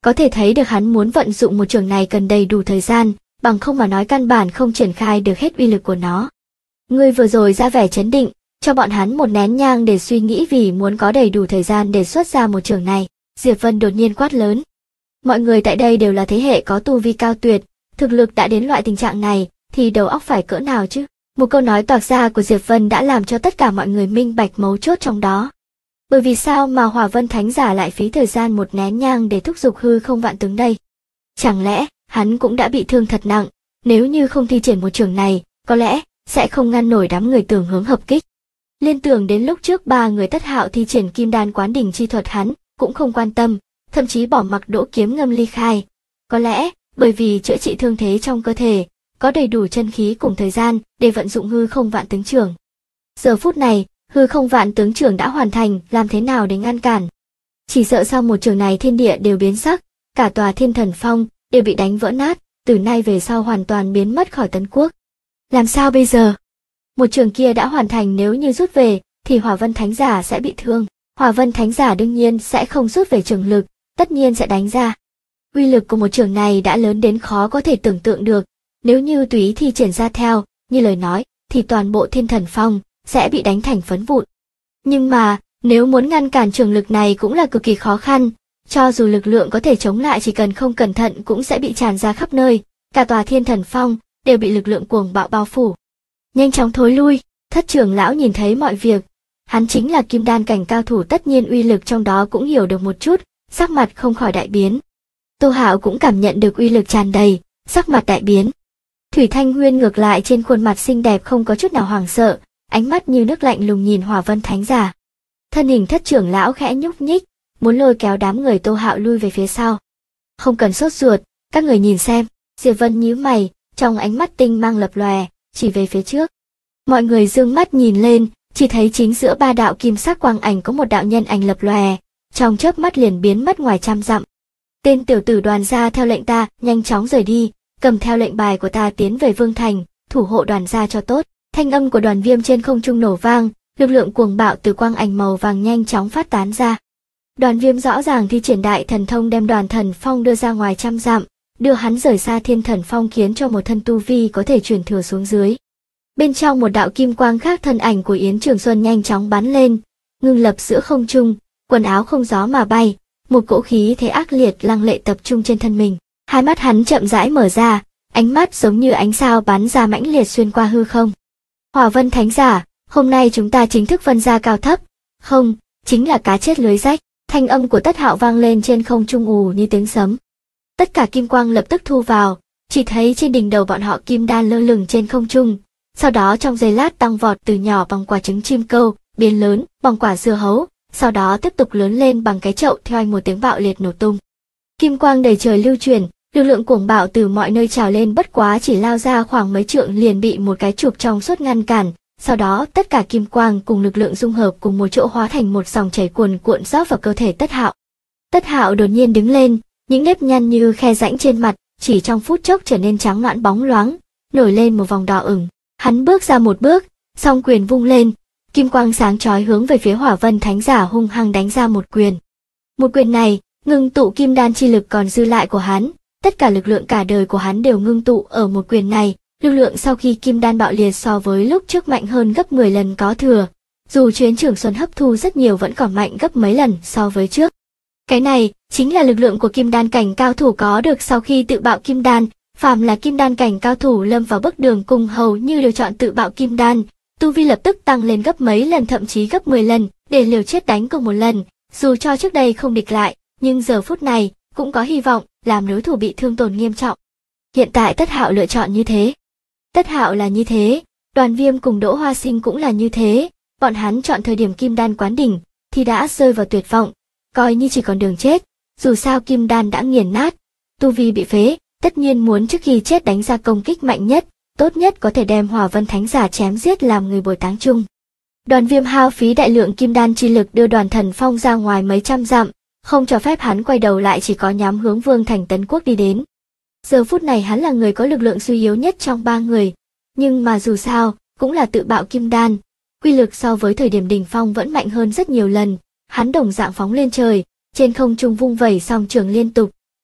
Có thể thấy được hắn muốn vận dụng một trường này cần đầy đủ thời gian, bằng không mà nói căn bản không triển khai được hết uy lực của nó. Ngươi vừa rồi ra vẻ chấn định, cho bọn hắn một nén nhang để suy nghĩ vì muốn có đầy đủ thời gian để xuất ra một trường này. Diệp Vân đột nhiên quát lớn. Mọi người tại đây đều là thế hệ có tu vi cao tuyệt, thực lực đã đến loại tình trạng này, thì đầu óc phải cỡ nào chứ? Một câu nói toạc ra của Diệp Vân đã làm cho tất cả mọi người minh bạch mấu chốt trong đó. Bởi vì sao mà Hỏa Vân Thánh Giả lại phí thời gian một nén nhang để thúc giục hư không vạn tướng đây? Chẳng lẽ hắn cũng đã bị thương thật nặng, nếu như không thi triển một trường này, có lẽ sẽ không ngăn nổi đám người Tưởng Hướng hợp kích. Liên tưởng đến lúc trước ba người Tất Hạo thi triển Kim Đan Quán Đỉnh chi thuật hắn cũng không quan tâm, thậm chí bỏ mặc Đỗ Kiếm Ngâm ly khai. Có lẽ bởi vì chữa trị thương thế trong cơ thể, có đầy đủ chân khí cùng thời gian để vận dụng hư không vạn tướng trưởng. Giờ phút này, hư không vạn tướng trưởng đã hoàn thành, làm thế nào để ngăn cản? Chỉ sợ sau một trường này thiên địa đều biến sắc, cả tòa Thiên Thần Phong đều bị đánh vỡ nát, từ nay về sau hoàn toàn biến mất khỏi Tấn Quốc. Làm sao bây giờ? Một trường kia đã hoàn thành, nếu như rút về, thì Hỏa Vân Thánh Giả sẽ bị thương. Hỏa Vân Thánh Giả đương nhiên sẽ không rút về trường lực, tất nhiên sẽ đánh ra. Uy lực của một trường này đã lớn đến khó có thể tưởng tượng được, nếu như tùy ý thi triển ra theo, như lời nói, thì toàn bộ Thiên Thần Phong sẽ bị đánh thành phấn vụn. Nhưng mà, nếu muốn ngăn cản trường lực này cũng là cực kỳ khó khăn, cho dù lực lượng có thể chống lại chỉ cần không cẩn thận cũng sẽ bị tràn ra khắp nơi, cả tòa Thiên Thần Phong đều bị lực lượng cuồng bạo bao phủ. Nhanh chóng thối lui, Thất trưởng lão nhìn thấy mọi việc, hắn chính là kim đan cảnh cao thủ, tất nhiên uy lực trong đó cũng hiểu được một chút, sắc mặt không khỏi đại biến. Tô Hạo cũng cảm nhận được uy lực tràn đầy, sắc mặt đại biến. Thủy Thanh Huyên ngược lại trên khuôn mặt xinh đẹp không có chút nào hoảng sợ, ánh mắt như nước lạnh lùng nhìn Hỏa Vân Thánh Giả. Thân hình Thất trưởng lão khẽ nhúc nhích, muốn lôi kéo đám người Tô Hạo lui về phía sau. Không cần sốt ruột, các người nhìn xem. Diệp Vân nhíu mày, trong ánh mắt tinh mang lập lòe, chỉ về phía trước. Mọi người dương mắt nhìn lên, chỉ thấy chính giữa ba đạo kim sắc quang ảnh có một đạo nhân ảnh lập lòe, trong chớp mắt liền biến mất ngoài trăm dặm. Tên tiểu tử Đoàn gia theo lệnh ta, nhanh chóng rời đi, cầm theo lệnh bài của ta tiến về Vương Thành, thủ hộ Đoàn gia cho tốt. Thanh âm của Đoàn Viêm trên không trung nổ vang, lực lượng cuồng bạo từ quang ảnh màu vàng nhanh chóng phát tán ra. Đoàn Viêm rõ ràng thi triển đại thần thông đem Đoàn Thần Phong đưa ra ngoài trăm dặm, đưa hắn rời xa Thiên Thần Phong, khiến cho một thân tu vi có thể truyền thừa xuống dưới. Bên trong một đạo kim quang khác, thân ảnh của Yến Trường Xuân nhanh chóng bắn lên, ngưng lập giữa không trung, quần áo không gió mà bay, một cỗ khí thế ác liệt lăng lệ tập trung trên thân mình. Hai mắt hắn chậm rãi mở ra, ánh mắt giống như ánh sao bắn ra mãnh liệt xuyên qua hư không. Hỏa Vân Thánh Giả, hôm nay chúng ta chính thức phân ra cao thấp, không, chính là cá chết lưới rách. Thanh âm của Tất Hạo vang lên trên không trung ù như tiếng sấm. Tất cả kim quang lập tức thu vào, chỉ thấy trên đỉnh đầu bọn họ kim đan lơ lửng trên không trung, sau đó trong giây lát tăng vọt từ nhỏ bằng quả trứng chim câu, biến lớn bằng quả dưa hấu, sau đó tiếp tục lớn lên bằng cái chậu, theo anh một tiếng bạo liệt nổ tung. Kim quang đầy trời lưu chuyển, lực lượng cuồng bạo từ mọi nơi trào lên, bất quá chỉ lao ra khoảng mấy trượng liền bị một cái chụp trong suốt ngăn cản. Sau đó tất cả kim quang cùng lực lượng dung hợp cùng một chỗ hóa thành một dòng chảy cuồn cuộn rót vào cơ thể Tất Hạo. Tất Hạo đột nhiên đứng lên, những nếp nhăn như khe rãnh trên mặt chỉ trong phút chốc trở nên trắng nõn bóng loáng, nổi lên một vòng đỏ ửng. Hắn bước ra một bước, song quyền vung lên, kim quang sáng chói hướng về phía Hỏa Vân Thánh Giả hung hăng đánh ra một quyền. Một quyền này ngưng tụ kim đan chi lực còn dư lại của hắn, tất cả lực lượng cả đời của hắn đều ngưng tụ ở một quyền này. Lực lượng sau khi kim đan bạo liệt so với lúc trước mạnh hơn gấp 10 lần có thừa, dù Yến Trường Xuân hấp thu rất nhiều vẫn còn mạnh gấp mấy lần so với trước. Cái này chính là lực lượng của kim đan cảnh cao thủ có được sau khi tự bạo kim đan. Phàm là kim đan cảnh cao thủ lâm vào bước đường cùng hầu như đều chọn tự bạo kim đan, tu vi lập tức tăng lên gấp mấy lần, thậm chí gấp 10 lần, để liều chết đánh cùng một lần. Dù cho trước đây không địch lại, nhưng giờ phút này cũng có hy vọng làm đối thủ bị thương tổn nghiêm trọng. Hiện tại Tất Hạo lựa chọn như thế. Tất Hạo là như thế, Đoàn Viêm cùng Đỗ Hoa Sinh cũng là như thế, bọn hắn chọn thời điểm kim đan quán đỉnh thì đã rơi vào tuyệt vọng, coi như chỉ còn đường chết. Dù sao kim đan đã nghiền nát, tu vi bị phế, tất nhiên muốn trước khi chết đánh ra công kích mạnh nhất, tốt nhất có thể đem Hỏa Vân Thánh Giả chém giết làm người bồi táng chung. Đoàn Viêm hao phí đại lượng kim đan chi lực đưa Đoàn Thần Phong ra ngoài mấy trăm dặm, không cho phép hắn quay đầu lại, chỉ có nhắm hướng Vương Thành Tấn Quốc đi đến. Giờ phút này hắn là người có lực lượng suy yếu nhất trong ba người, nhưng mà dù sao cũng là tự bạo kim đan, quy lực so với thời điểm đỉnh phong vẫn mạnh hơn rất nhiều lần. Hắn đồng dạng phóng lên trời, trên không trung vung vẩy song trường liên tục,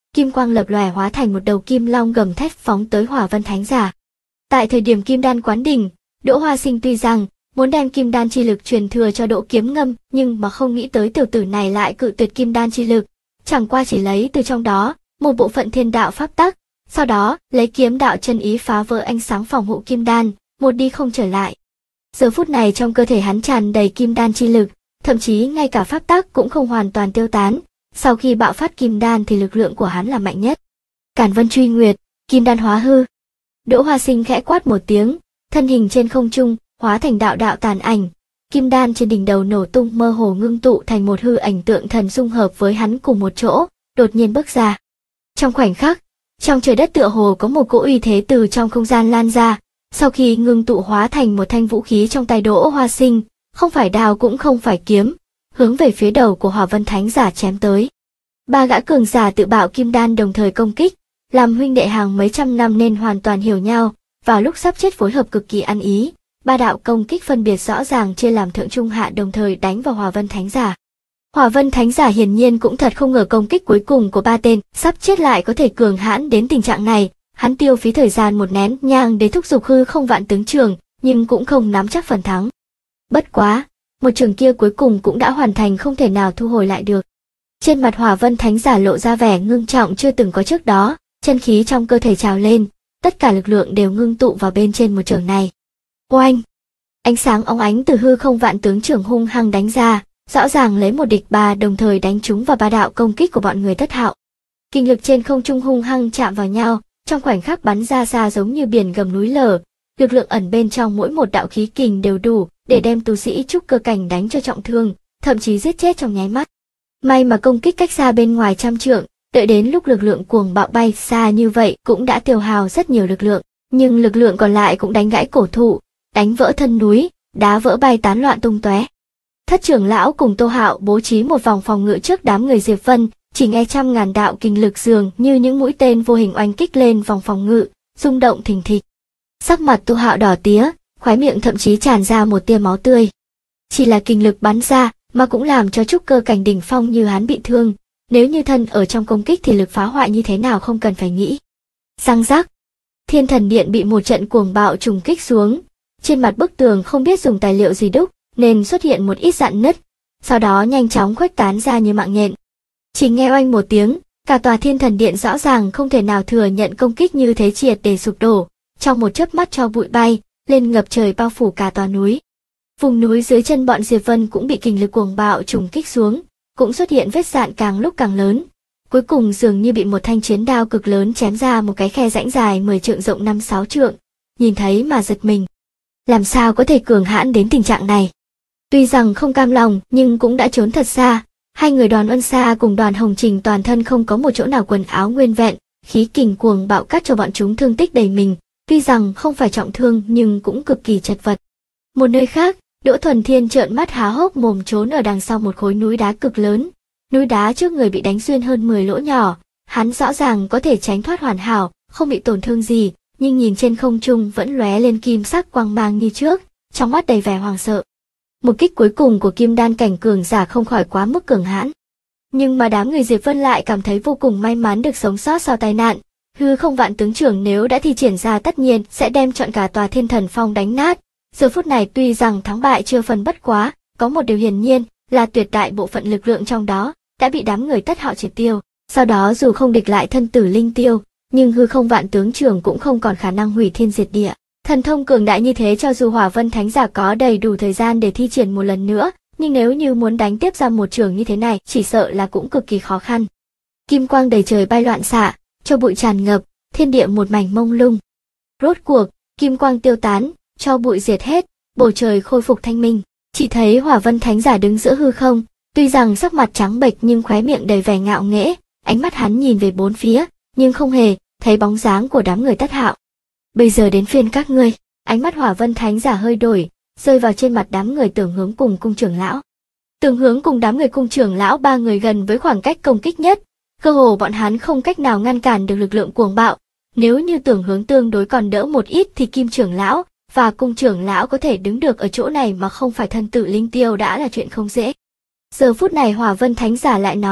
kim quang lập lòe hóa thành một đầu kim long gầm thét phóng tới Hỏa Vân Thánh Giả. Tại thời điểm kim đan quán đỉnh, Đỗ Hoa Sinh tuy rằng muốn đem kim đan chi lực truyền thừa cho Đỗ Kiếm Ngâm, nhưng mà không nghĩ tới tiểu tử này lại cự tuyệt kim đan chi lực, chẳng qua chỉ lấy từ trong đó một bộ phận thiên đạo pháp tắc, sau đó lấy kiếm đạo chân ý phá vỡ ánh sáng phòng hộ kim đan, một đi không trở lại. Giờ phút này trong cơ thể hắn tràn đầy kim đan chi lực, thậm chí ngay cả pháp tắc cũng không hoàn toàn tiêu tán. Sau khi bạo phát kim đan thì lực lượng của hắn là mạnh nhất. Càn Vân Truy Nguyệt, kim đan hóa hư. Đỗ Hoa Sinh khẽ quát một tiếng, thân hình trên không trung hóa thành đạo đạo tàn ảnh, kim đan trên đỉnh đầu nổ tung mơ hồ ngưng tụ thành một hư ảnh tượng thần dung hợp với hắn cùng một chỗ, đột nhiên bước ra. Trong khoảnh khắc, trong trời đất tựa hồ có một cỗ uy thế từ trong không gian lan ra, sau khi ngưng tụ hóa thành một thanh vũ khí trong tay Đỗ Hoa Sinh, không phải đao cũng không phải kiếm, hướng về phía đầu của Hỏa Vân Thánh Giả chém tới. Ba gã cường giả tự bạo kim đan đồng thời công kích, làm huynh đệ hàng mấy trăm năm nên hoàn toàn hiểu nhau, vào lúc sắp chết phối hợp cực kỳ ăn ý, ba đạo công kích phân biệt rõ ràng chia làm thượng trung hạ đồng thời đánh vào Hỏa Vân Thánh Giả. Hỏa Vân Thánh Giả hiển nhiên cũng thật không ngờ công kích cuối cùng của ba tên sắp chết lại có thể cường hãn đến tình trạng này, hắn tiêu phí thời gian một nén nhang để thúc giục hư không vạn tướng trường, nhưng cũng không nắm chắc phần thắng. Bất quá, một trường kia cuối cùng cũng đã hoàn thành không thể nào thu hồi lại được. Trên mặt Hỏa Vân Thánh Giả lộ ra vẻ ngưng trọng chưa từng có trước đó, chân khí trong cơ thể trào lên, tất cả lực lượng đều ngưng tụ vào bên trên một trường này. Oanh! Ánh sáng óng ánh từ hư không vạn tướng trưởng hung hăng đánh ra, rõ ràng lấy một địch ba đồng thời đánh trúng vào ba đạo công kích của bọn người Tất Hạo. Kinh lực trên không trung hung hăng chạm vào nhau, trong khoảnh khắc bắn ra xa giống như biển gầm núi lở, lực lượng ẩn bên trong mỗi một đạo khí kình đều đủ để đem tu sĩ trúc cơ cảnh đánh cho trọng thương, thậm chí giết chết trong nháy mắt. May mà công kích cách xa bên ngoài trăm trượng, đợi đến lúc lực lượng cuồng bạo bay xa như vậy cũng đã tiêu hao rất nhiều lực lượng, nhưng lực lượng còn lại cũng đánh gãy cổ thụ, đánh vỡ thân núi, đá vỡ bay tán loạn tung tóe. Thất trưởng lão cùng Tô Hạo bố trí một vòng phòng ngự trước đám người Diệp Vân, chỉ nghe trăm ngàn đạo kinh lực dường như những mũi tên vô hình oanh kích lên vòng phòng ngự, rung động thình thịch. Sắc mặt Tô Hạo đỏ tía, khóe miệng thậm chí tràn ra một tia máu tươi. Chỉ là kinh lực bắn ra mà cũng làm cho trúc cơ cảnh đỉnh phong như hắn bị thương, nếu như thân ở trong công kích thì lực phá hoại như thế nào không cần phải nghĩ. Răng rắc, Thiên Thần Điện bị một trận cuồng bạo trùng kích xuống, trên mặt bức tường không biết dùng tài liệu gì đúc nên xuất hiện một ít rạn nứt, sau đó nhanh chóng khuếch tán ra như mạng nhện. Chỉ nghe oanh một tiếng, cả tòa Thiên Thần Điện rõ ràng không thể nào thừa nhận công kích như thế triệt để sụp đổ, trong một chớp mắt cho bụi bay lên ngập trời bao phủ cả tòa núi. Vùng núi dưới chân bọn Diệp Vân cũng bị kình lực cuồng bạo trùng kích xuống, cũng xuất hiện vết rạn càng lúc càng lớn. Cuối cùng dường như bị một thanh chiến đao cực lớn chém ra một cái khe rãnh dài 10 trượng rộng 5-6 trượng, nhìn thấy mà giật mình. Làm sao có thể cường hãn đến tình trạng này? Tuy rằng không cam lòng nhưng cũng đã trốn thật xa, hai người Đoàn Ân Sa cùng Đoàn Hồng Trình toàn thân không có một chỗ nào quần áo nguyên vẹn, khí kình cuồng bạo cắt cho bọn chúng thương tích đầy mình, tuy rằng không phải trọng thương nhưng cũng cực kỳ chật vật. Một nơi khác, Đỗ Thuần Thiên trợn mắt há hốc mồm trốn ở đằng sau một khối núi đá cực lớn. Núi đá trước người bị đánh xuyên hơn 10 lỗ nhỏ, hắn rõ ràng có thể tránh thoát hoàn hảo, không bị tổn thương gì, nhưng nhìn trên không trung vẫn lóe lên kim sắc quang mang như trước, trong mắt đầy vẻ hoảng sợ. Một kích cuối cùng của kim đan cảnh cường giả không khỏi quá mức cường hãn. Nhưng mà đám người Diệp Vân lại cảm thấy vô cùng may mắn được sống sót sau tai nạn. Hư không vạn tướng trưởng nếu đã thi triển ra tất nhiên sẽ đem trọn cả tòa Thiên Thần Phong đánh nát. Giờ phút này tuy rằng thắng bại chưa phân bất quá, có một điều hiển nhiên là tuyệt đại bộ phận lực lượng trong đó đã bị đám người Tất Hạo triệt tiêu. Sau đó dù không địch lại thân tử linh tiêu, nhưng hư không vạn tướng trưởng cũng không còn khả năng hủy thiên diệt địa. Thần thông cường đại như thế cho dù Hỏa Vân Thánh Giả có đầy đủ thời gian để thi triển một lần nữa, nhưng nếu như muốn đánh tiếp ra một trường như thế này, chỉ sợ là cũng cực kỳ khó khăn. Kim quang đầy trời bay loạn xạ, cho bụi tràn ngập, thiên địa một mảnh mông lung. Rốt cuộc, kim quang tiêu tán, cho bụi diệt hết, bầu trời khôi phục thanh minh. Chỉ thấy Hỏa Vân Thánh Giả đứng giữa hư không, tuy rằng sắc mặt trắng bệch nhưng khóe miệng đầy vẻ ngạo nghễ, ánh mắt hắn nhìn về bốn phía, nhưng không hề thấy bóng dáng của đám người Tất Hạo. Bây giờ đến phiên các ngươi. Ánh mắt Hỏa Vân Thánh Giả hơi đổi, rơi vào trên mặt đám người Tưởng Hướng cùng Cung trưởng lão. Tưởng Hướng cùng đám người Cung trưởng lão ba người gần với khoảng cách công kích nhất, cơ hồ bọn hắn không cách nào ngăn cản được lực lượng cuồng bạo. Nếu như Tưởng Hướng tương đối còn đỡ một ít thì Kim trưởng lão và Cung trưởng lão có thể đứng được ở chỗ này mà không phải thân tử linh tiêu đã là chuyện không dễ. Giờ phút này Hỏa Vân Thánh Giả lại nói,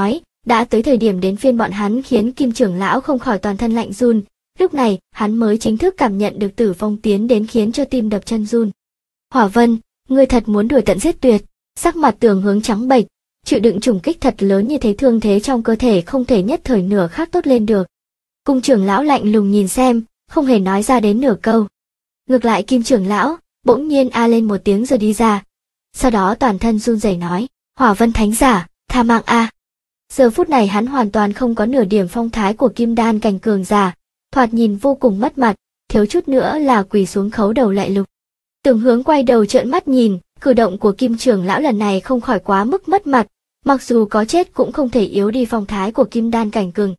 Đã tới thời điểm đến phiên bọn hắn khiến Kim trưởng lão không khỏi toàn thân lạnh run, lúc này hắn mới chính thức cảm nhận được Tử Phong tiến đến khiến cho tim đập chân run. Hỏa Vân, ngươi thật muốn đuổi tận giết tuyệt. Sắc mặt Tưởng Hướng trắng bệch, chịu đựng trùng kích thật lớn như thế, thương thế trong cơ thể không thể nhất thời nửa khắc tốt lên được. Cung trưởng lão lạnh lùng nhìn xem, không hề nói ra đến nửa câu. Ngược lại Kim trưởng lão bỗng nhiên a lên một tiếng rồi đi ra, sau đó toàn thân run rẩy nói, Hỏa Vân thánh giả, tha mạng a. Giờ phút này hắn hoàn toàn không có nửa điểm phong thái của kim đan cảnh cường giả, thoạt nhìn vô cùng mất mặt, thiếu chút nữa là quỳ xuống khấu đầu lạy lục. Tưởng Hướng quay đầu trợn mắt nhìn, cử động của Kim trưởng lão lần này không khỏi quá mức mất mặt, mặc dù có chết cũng không thể yếu đi phong thái của kim đan cảnh cường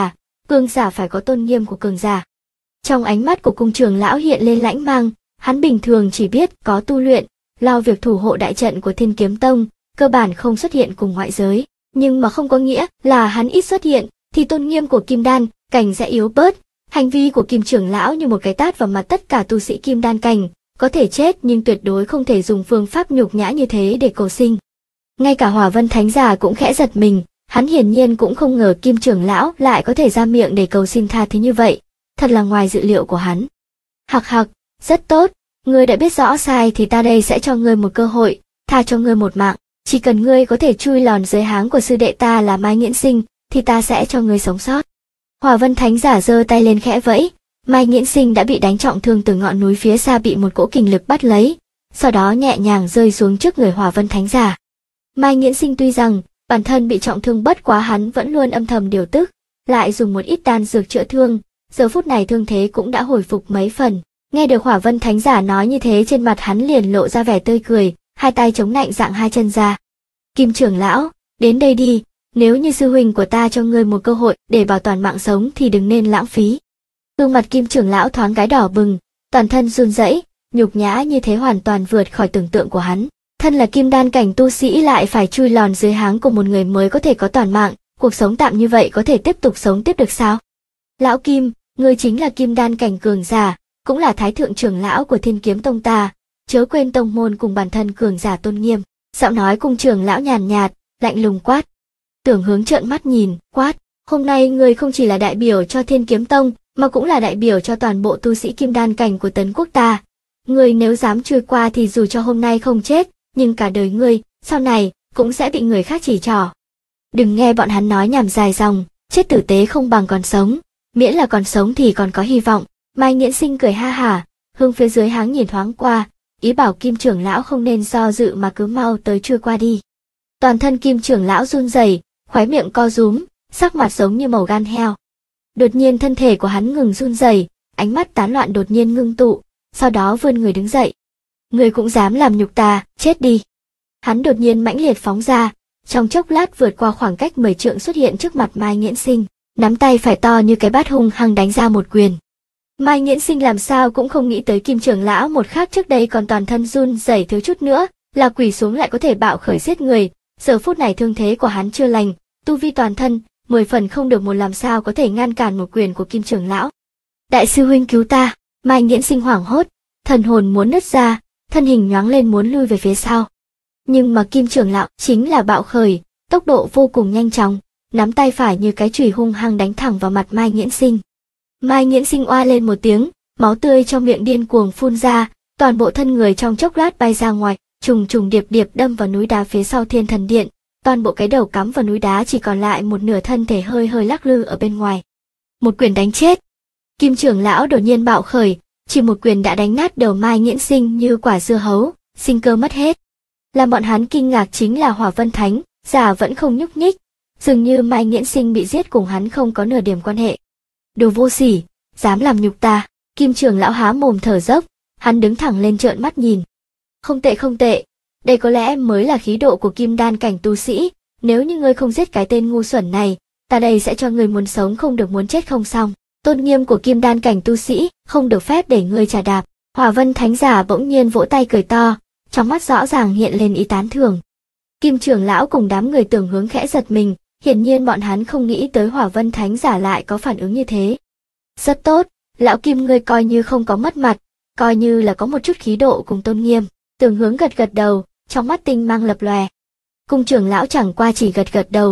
giả phải có tôn nghiêm của cường giả. Trong ánh mắt của cung trưởng lão hiện lên lãnh mang, hắn bình thường chỉ biết có tu luyện, lo việc thủ hộ đại trận của Thiên Kiếm Tông, cơ bản không xuất hiện cùng ngoại giới, nhưng mà không có nghĩa là hắn ít xuất hiện thì tôn nghiêm của kim đan cảnh sẽ yếu bớt. Hành vi của Kim trưởng lão như một cái tát vào mặt tất cả tu sĩ kim đan cảnh, có thể chết nhưng tuyệt đối không thể dùng phương pháp nhục nhã như thế để cầu sinh. Ngay cả Hỏa Vân thánh giả cũng khẽ giật mình, hắn hiển nhiên cũng không ngờ Kim trưởng lão lại có thể ra miệng để cầu xin tha thứ như vậy, thật là ngoài dự liệu của hắn. Hặc hặc, rất tốt, ngươi đã biết rõ sai thì ta đây sẽ cho ngươi một cơ hội, tha cho ngươi một mạng, chỉ cần ngươi có thể chui lòn dưới háng của sư đệ ta là Mai Nghiễn Sinh, thì ta sẽ cho ngươi sống sót. Hỏa Vân thánh giả giơ tay lên khẽ vẫy, Mai Nghiễn Sinh đã bị đánh trọng thương từ ngọn núi phía xa bị một cỗ kình lực bắt lấy, sau đó nhẹ nhàng rơi xuống trước người Hỏa Vân thánh giả. Mai Nghiễn Sinh tuy rằng bản thân bị trọng thương, bất quá hắn vẫn luôn âm thầm điều tức, lại dùng một ít đan dược chữa thương, giờ phút này thương thế cũng đã hồi phục mấy phần. Nghe được Hỏa Vân thánh giả nói như thế, trên mặt hắn liền lộ ra vẻ tươi cười, hai tay chống nạnh dạng hai chân ra. Kim trưởng lão, đến đây đi, nếu như sư huynh của ta cho ngươi một cơ hội để bảo toàn mạng sống thì đừng nên lãng phí. Gương mặt Kim trưởng lão thoáng cái đỏ bừng, toàn thân run rẩy, nhục nhã như thế hoàn toàn vượt khỏi tưởng tượng của hắn. Thân là kim đan cảnh tu sĩ lại phải chui lòn dưới háng của một người mới có thể có toàn mạng, cuộc sống tạm như vậy có thể tiếp tục sống tiếp được sao? Lão Kim, ngươi chính là kim đan cảnh cường giả, cũng là thái thượng trưởng lão của Thiên Kiếm Tông ta, chớ quên tông môn cùng bản thân cường giả tôn nghiêm. Giọng nói cung trưởng lão nhàn nhạt, lạnh lùng quát. Tưởng Hướng trợn mắt nhìn, quát, hôm nay ngươi không chỉ là đại biểu cho Thiên Kiếm Tông, mà cũng là đại biểu cho toàn bộ tu sĩ kim đan cảnh của Tấn Quốc ta. Ngươi nếu dám chui qua thì dù cho hôm nay không chết, nhưng cả đời ngươi, sau này, cũng sẽ bị người khác chỉ trỏ. Đừng nghe bọn hắn nói nhảm dài dòng, chết tử tế không bằng còn sống, miễn là còn sống thì còn có hy vọng. Mai Nghiễn Sinh cười ha hả, hướng phía dưới háng nhìn thoáng qua, ý bảo Kim trưởng lão không nên do dự mà cứ mau tới chui qua đi. Toàn thân Kim trưởng lão run rẩy, khóe miệng co rúm, sắc mặt giống như màu gan heo. Đột nhiên thân thể của hắn ngừng run rẩy, ánh mắt tán loạn đột nhiên ngưng tụ, sau đó vươn người đứng dậy. Ngươi cũng dám làm nhục ta, chết đi. Hắn đột nhiên mãnh liệt phóng ra, trong chốc lát vượt qua khoảng cách 10 trượng xuất hiện trước mặt Mai Nghiễn Sinh, nắm tay phải to như cái bát hung hăng đánh ra một quyền. Mai Nghiễn Sinh làm sao cũng không nghĩ tới Kim trưởng lão một khắc trước đây còn toàn thân run rẩy thiếu chút nữa là quỳ xuống lại có thể bạo khởi giết người, giờ phút này thương thế của hắn chưa lành, tu vi toàn thân 10 phần không được một, làm sao có thể ngăn cản một quyền của Kim trưởng lão. Đại sư huynh cứu ta! Mai Nghiễn Sinh hoảng hốt, thần hồn muốn nứt ra, thân hình nhoáng lên muốn lui về phía sau. Nhưng mà Kim trưởng lão chính là bạo khởi, tốc độ vô cùng nhanh chóng, nắm tay phải như cái chùy hung hăng đánh thẳng vào mặt Mai Nghiễn Sinh. Mai Nghiễn Sinh oa lên một tiếng, máu tươi trong miệng điên cuồng phun ra, toàn bộ thân người trong chốc lát bay ra ngoài, trùng trùng điệp điệp đâm vào núi đá phía sau Thiên Thần Điện, toàn bộ cái đầu cắm vào núi đá, chỉ còn lại một nửa thân thể hơi hơi lắc lư ở bên ngoài. Một quyền đánh chết. Kim trưởng lão đột nhiên bạo khởi, chỉ một quyền đã đánh nát đầu Mai Nghiễn Sinh như quả dưa hấu, sinh cơ mất hết. Làm bọn hắn kinh ngạc chính là Hỏa Vân thánh giả vẫn không nhúc nhích, dường như Mai Nghiễn Sinh bị giết cùng hắn không có nửa điểm quan hệ. Đồ vô sỉ, dám làm nhục ta! Kim trưởng lão há mồm thở dốc, hắn đứng thẳng lên trợn mắt nhìn. Không tệ không tệ, đây có lẽ mới là khí độ của kim đan cảnh tu sĩ, nếu như ngươi không giết cái tên ngu xuẩn này, ta đây sẽ cho ngươi muốn sống không được muốn chết không xong. Tôn nghiêm của kim đan cảnh tu sĩ không được phép để ngươi trà đạp. Hỏa Vân thánh giả bỗng nhiên vỗ tay cười to, trong mắt rõ ràng hiện lên ý tán thưởng. Kim trưởng lão cùng đám người Tưởng Hướng khẽ giật mình, hiển nhiên bọn hắn không nghĩ tới Hỏa Vân thánh giả lại có phản ứng như thế. Rất tốt, lão Kim ngươi coi như không có mất mặt, coi như là có một chút khí độ cùng tôn nghiêm. Tưởng Hướng gật gật đầu, trong mắt tinh mang lập lòe. Cung trưởng lão chẳng qua chỉ gật gật đầu,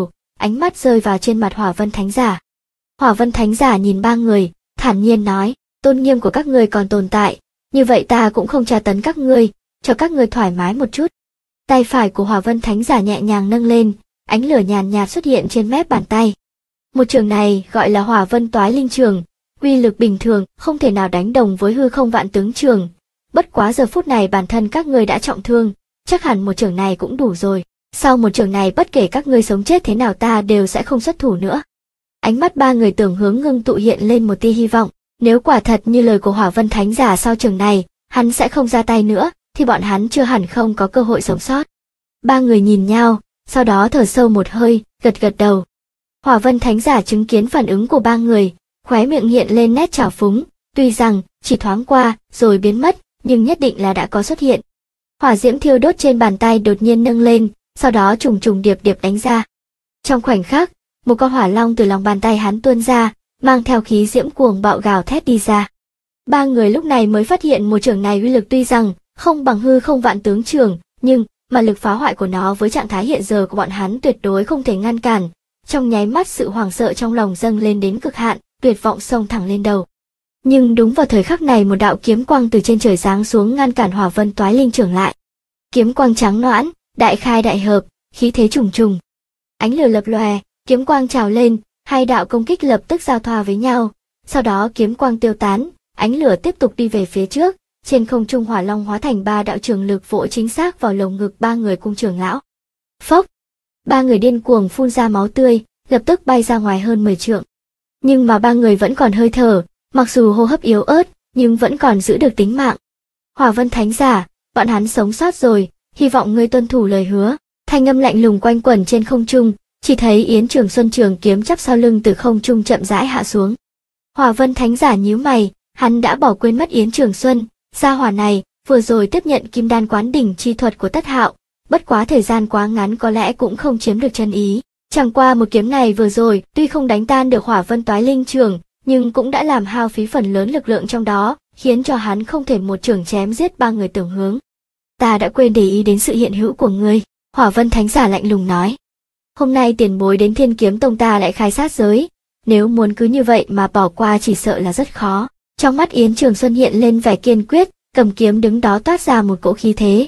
ánh mắt rơi vào trên mặt Hỏa Vân Thánh Giả. Hỏa Vân Thánh Giả nhìn ba người, thản nhiên nói, tôn nghiêm của các ngươi còn tồn tại, như vậy ta cũng không tra tấn các ngươi, cho các ngươi thoải mái một chút. Tay phải của Hỏa Vân Thánh Giả nhẹ nhàng nâng lên, ánh lửa nhàn nhạt xuất hiện trên mép bàn tay. Một trường này gọi là Hỏa Vân Toái Linh Trường, uy lực bình thường không thể nào đánh đồng với hư không vạn tướng trường. Bất quá giờ phút này bản thân các ngươi đã trọng thương, chắc hẳn một trường này cũng đủ rồi. Sau một trường này bất kể các ngươi sống chết thế nào ta đều sẽ không xuất thủ nữa. Ánh mắt ba người Tưởng Hướng ngưng tụ hiện lên một tia hy vọng. Nếu quả thật như lời của Hỏa Vân Thánh Giả sau trường này, hắn sẽ không ra tay nữa, thì bọn hắn chưa hẳn không có cơ hội sống sót. Ba người nhìn nhau, sau đó thở sâu một hơi, gật gật đầu. Hỏa Vân Thánh Giả chứng kiến phản ứng của ba người, khóe miệng hiện lên nét trào phúng, tuy rằng chỉ thoáng qua rồi biến mất, nhưng nhất định là đã có xuất hiện. Hỏa diễm thiêu đốt trên bàn tay đột nhiên nâng lên, sau đó trùng trùng điệp điệp đánh ra. Trong khoảnh khắc, một con hỏa long từ lòng bàn tay hắn tuôn ra, mang theo khí diễm cuồng bạo gào thét đi ra. Ba người lúc này mới phát hiện một trường này uy lực tuy rằng không bằng hư không vạn tướng trường, nhưng mà lực phá hoại của nó với trạng thái hiện giờ của bọn hắn tuyệt đối không thể ngăn cản. Trong nháy mắt sự hoảng sợ trong lòng dâng lên đến cực hạn, tuyệt vọng xông thẳng lên đầu. Nhưng đúng vào thời khắc này một đạo kiếm quang từ trên trời giáng xuống ngăn cản Hỏa Vân Toái Linh Trường lại. Kiếm quang trắng nõn, đại khai đại hợp, khí thế trùng trùng. Ánh lửa lập lòe, kiếm quang trào lên, hai đạo công kích lập tức giao thoa với nhau. Sau đó kiếm quang tiêu tán, ánh lửa tiếp tục đi về phía trước. Trên không trung hỏa long hóa thành ba đạo trường lực vỗ chính xác vào lồng ngực ba người cung trưởng lão. Phốc! Ba người điên cuồng phun ra máu tươi, lập tức bay ra ngoài hơn 10 trượng. Nhưng mà ba người vẫn còn hơi thở, mặc dù hô hấp yếu ớt, nhưng vẫn còn giữ được tính mạng. Hỏa Vân Thánh Giả, bọn hắn sống sót rồi, hy vọng ngươi tuân thủ lời hứa. Thanh âm lạnh lùng quanh quẩn trên không trung, chỉ thấy Yến Trường Xuân trường kiếm chắp sau lưng từ không trung chậm rãi hạ xuống. Hỏa Vân Thánh Giả nhíu mày, hắn đã bỏ quên mất Yến Trường Xuân, gia hỏa này vừa rồi tiếp nhận Kim Đan Quán Đỉnh chi thuật của Tất Hạo, bất quá thời gian quá ngắn có lẽ cũng không chiếm được chân ý. Chẳng qua một kiếm này vừa rồi tuy không đánh tan được Hỏa Vân Toái Linh Trường, nhưng cũng đã làm hao phí phần lớn lực lượng trong đó, khiến cho hắn không thể một trường chém giết ba người Tưởng Hướng. Ta đã quên để ý đến sự hiện hữu của ngươi, Hỏa Vân Thánh Giả lạnh lùng nói. Hôm nay tiền bối đến Thiên Kiếm Tông ta lại khai sát giới, nếu muốn cứ như vậy mà bỏ qua chỉ sợ là rất khó. Trong mắt Yến Trường Xuân hiện lên vẻ kiên quyết, cầm kiếm đứng đó toát ra một cỗ khí thế.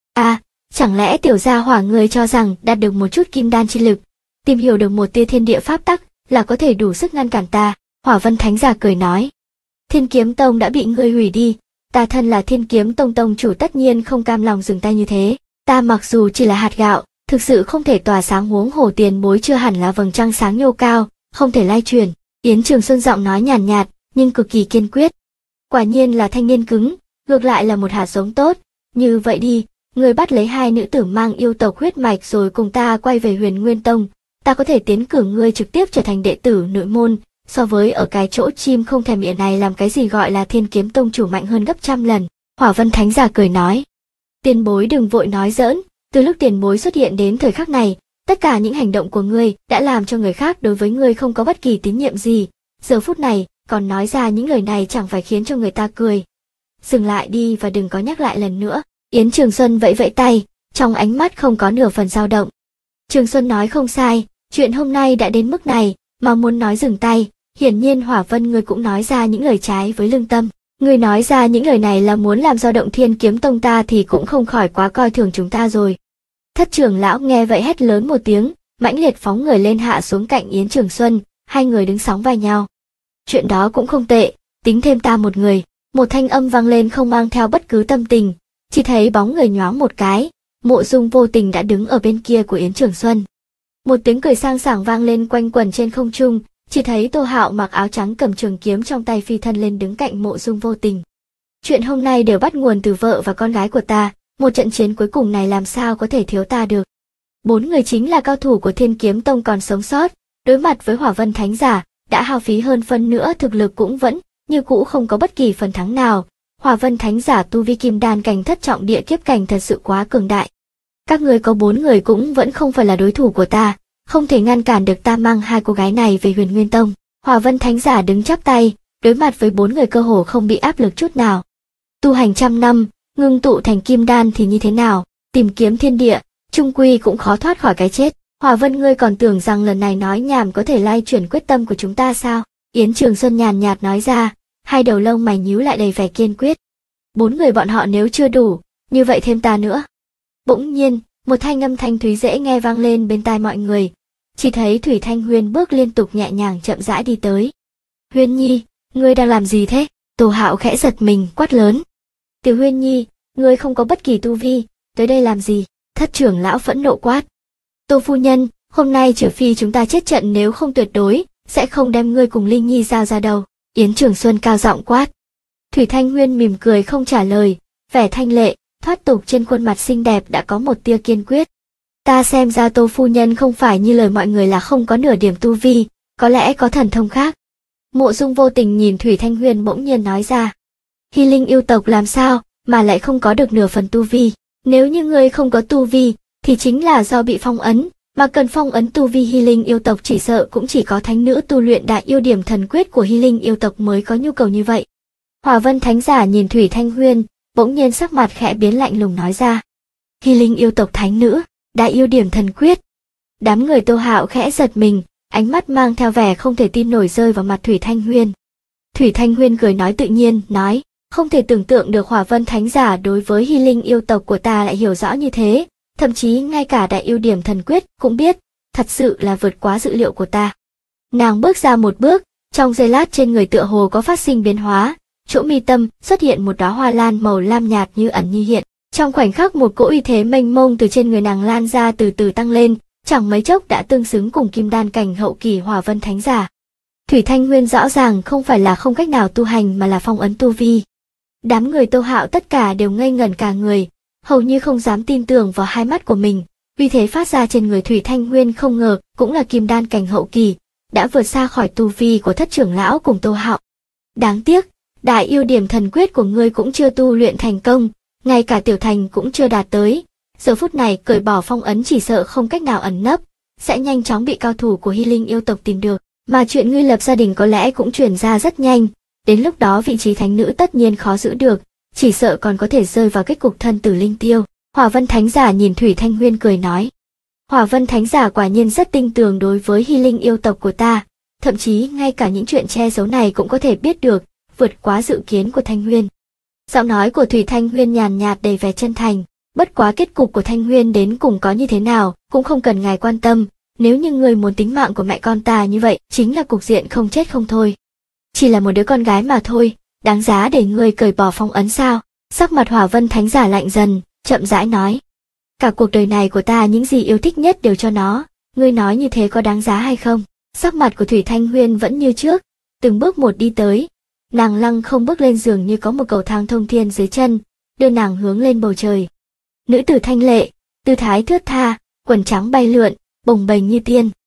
Chẳng lẽ tiểu gia hỏa ngươi cho rằng đạt được một chút kim đan chi lực, tìm hiểu được một tia thiên địa pháp tắc là có thể đủ sức ngăn cản ta? Hỏa Vân Thánh Giả cười nói. Thiên Kiếm Tông đã bị ngươi hủy đi, ta thân là Thiên Kiếm Tông tông chủ tất nhiên không cam lòng dừng tay như thế. Ta mặc dù chỉ là hạt gạo, thực sự không thể tỏa sáng, huống hồ tiền bối chưa hẳn là vầng trăng sáng nhô cao, không thể lay truyền. Yến Trường Xuân giọng nói nhàn nhạt, nhưng cực kỳ kiên quyết. Quả nhiên là thanh niên cứng, ngược lại là một hạt giống tốt. Như vậy đi, ngươi bắt lấy hai nữ tử mang yêu tộc huyết mạch rồi cùng ta quay về Huyền Nguyên Tông, ta có thể tiến cử ngươi trực tiếp trở thành đệ tử nội môn. So với ở cái chỗ chim không thèm miệng này làm cái gì gọi là Thiên Kiếm Tông chủ mạnh hơn gấp trăm lần. Hỏa Vân Thánh Giả cười nói. Tiền bối đừng vội nói giỡn, từ lúc tiền bối xuất hiện đến thời khắc này, tất cả những hành động của ngươi đã làm cho người khác đối với ngươi không có bất kỳ tín nhiệm gì. Giờ phút này, còn nói ra những lời này chẳng phải khiến cho người ta cười. Dừng lại đi và đừng có nhắc lại lần nữa. Yến Trường Xuân vẫy vẫy tay, trong ánh mắt không có nửa phần dao động. Trường Xuân nói không sai, chuyện hôm nay đã đến mức này, mà muốn nói dừng tay, hiển nhiên Hỏa Vân ngươi cũng nói ra những lời trái với lương tâm. Ngươi nói ra những lời này là muốn làm dao động Thiên Kiếm Tông ta thì cũng không khỏi quá coi thường chúng ta rồi. Thất trưởng lão nghe vậy hét lớn một tiếng, mãnh liệt phóng người lên hạ xuống cạnh Yến Trường Xuân, hai người đứng sóng vai nhau. Chuyện đó cũng không tệ, tính thêm ta một người. Một thanh âm vang lên không mang theo bất cứ tâm tình, chỉ thấy bóng người nhoáng một cái, Mộ Dung Vô Tình đã đứng ở bên kia của Yến Trường Xuân. Một tiếng cười sang sảng vang lên quanh quẩn trên không trung, chỉ thấy Tô Hạo mặc áo trắng cầm trường kiếm trong tay phi thân lên đứng cạnh Mộ Dung Vô Tình. Chuyện hôm nay đều bắt nguồn từ vợ và con gái của ta, một trận chiến cuối cùng này làm sao có thể thiếu ta được. Bốn người chính là cao thủ của Thiên Kiếm Tông còn sống sót, đối mặt với Hỏa Vân Thánh Giả, đã hao phí hơn phân nữa thực lực cũng vẫn như cũ không có bất kỳ phần thắng nào. Hỏa Vân Thánh Giả tu vi kim đan cảnh thất trọng địa kiếp cảnh thật sự quá cường đại. Các người có 4 người cũng vẫn không phải là đối thủ của ta, không thể ngăn cản được ta mang hai cô gái này về Huyền Nguyên Tông. Hỏa Vân Thánh Giả đứng chắp tay, đối mặt với 4 người cơ hồ không bị áp lực chút nào. Tu hành trăm năm, ngưng tụ thành kim đan thì như thế nào, tìm kiếm thiên địa, chung quy cũng khó thoát khỏi cái chết. Hỏa Vân, ngươi còn tưởng rằng lần này nói nhảm có thể lay chuyển quyết tâm của chúng ta sao? Yến Trường Xuân nhàn nhạt nói ra, hai đầu lông mày nhíu lại đầy vẻ kiên quyết. 4 người bọn họ nếu chưa đủ, như vậy thêm ta nữa. Bỗng nhiên, một thanh âm thanh thúy dễ nghe vang lên bên tai mọi người. Chỉ thấy Thủy Thanh Huyên bước liên tục nhẹ nhàng chậm rãi đi tới. Huyên Nhi, ngươi đang làm gì thế? Tô Hạo khẽ giật mình, quát lớn. Tiểu Huyên Nhi, ngươi không có bất kỳ tu vi, tới đây làm gì? Thất trưởng lão phẫn nộ quát. Tô phu nhân, hôm nay trừ phi chúng ta chết trận, nếu không tuyệt đối sẽ không đem ngươi cùng Linh Nhi giao ra đâu. Yến Trường Xuân cao giọng quát. Thủy Thanh Huyên mỉm cười không trả lời, vẻ thanh lệ, thoát tục trên khuôn mặt xinh đẹp đã có một tia kiên quyết. Ta xem ra Tô phu nhân không phải như lời mọi người là không có nửa điểm tu vi, có lẽ có thần thông khác. Mộ Dung vô tình nhìn Thủy Thanh Huyên bỗng nhiên nói ra. Hy Linh yêu tộc làm sao mà lại không có được nửa phần tu vi? Nếu như ngươi không có tu vi, thì chính là do bị phong ấn, mà cần phong ấn tu vi Hy Linh yêu tộc chỉ sợ cũng chỉ có thánh nữ tu luyện đại yêu điểm thần quyết của Hy Linh yêu tộc mới có nhu cầu như vậy. Hỏa Vân Thánh Giả nhìn Thủy Thanh Huyên, bỗng nhiên sắc mặt khẽ biến lạnh lùng nói ra. Hy Linh yêu tộc thánh nữ, đại yêu điểm thần quyết. Đám người Tô Hạo khẽ giật mình, ánh mắt mang theo vẻ không thể tin nổi rơi vào mặt Thủy Thanh Huyên. Thủy Thanh Huyên cười nói tự nhiên, nói, không thể tưởng tượng được Hỏa Vân Thánh Giả đối với Hy Linh yêu tộc của ta lại hiểu rõ như thế, thậm chí ngay cả đại yêu điểm thần quyết cũng biết, thật sự là vượt quá dự liệu của ta. Nàng bước ra một bước, trong giây lát trên người tựa hồ có phát sinh biến hóa, chỗ mi tâm xuất hiện một đóa hoa lan màu lam nhạt như ẩn như hiện. Trong khoảnh khắc một cỗ uy thế mênh mông từ trên người nàng lan ra từ từ tăng lên, chẳng mấy chốc đã tương xứng cùng kim đan cảnh hậu kỳ Hỏa Vân Thánh Giả. Thủy Thanh Huyên rõ ràng không phải là không cách nào tu hành mà là phong ấn tu vi. Đám người Tô Hạo tất cả đều ngây ngẩn cả người, hầu như không dám tin tưởng vào hai mắt của mình. Uy thế phát ra trên người Thủy Thanh Huyên không ngờ cũng là kim đan cảnh hậu kỳ, đã vượt xa khỏi tu vi của thất trưởng lão cùng Tô Hạo. Đáng tiếc, đại yêu điểm thần quyết của ngươi cũng chưa tu luyện thành công, ngay cả tiểu thành cũng chưa đạt tới. Giờ phút này cởi bỏ phong ấn chỉ sợ không cách nào ẩn nấp, sẽ nhanh chóng bị cao thủ của Hy Linh yêu tộc tìm được, mà chuyện ngươi lập gia đình có lẽ cũng truyền ra rất nhanh, đến lúc đó vị trí thánh nữ tất nhiên khó giữ được, chỉ sợ còn có thể rơi vào kết cục thân tử linh tiêu. Hỏa Vân Thánh Giả nhìn Thủy Thanh Huyên cười nói. Hỏa Vân Thánh Giả quả nhiên rất tinh tường đối với Hy Linh yêu tộc của ta, thậm chí ngay cả những chuyện che giấu này cũng có thể biết được, vượt quá dự kiến của Thanh Huyên. Giọng nói của Thủy Thanh Huyên nhàn nhạt đầy vẻ chân thành, bất quá kết cục của Thanh Huyên đến cùng có như thế nào, cũng không cần ngài quan tâm, nếu như người muốn tính mạng của mẹ con ta như vậy, chính là cục diện không chết không thôi. Chỉ là một đứa con gái mà thôi, đáng giá để ngươi cởi bỏ phong ấn sao? Sắc mặt Hỏa Vân Thánh Giả lạnh dần, chậm rãi nói. Cả cuộc đời này của ta những gì yêu thích nhất đều cho nó, ngươi nói như thế có đáng giá hay không? Sắc mặt của Thủy Thanh Huyên vẫn như trước, từng bước một đi tới. Nàng lăng không bước lên giường như có một cầu thang thông thiên dưới chân, đưa nàng hướng lên bầu trời. Nữ tử thanh lệ, tư thái thướt tha, quần trắng bay lượn, bồng bềnh như tiên.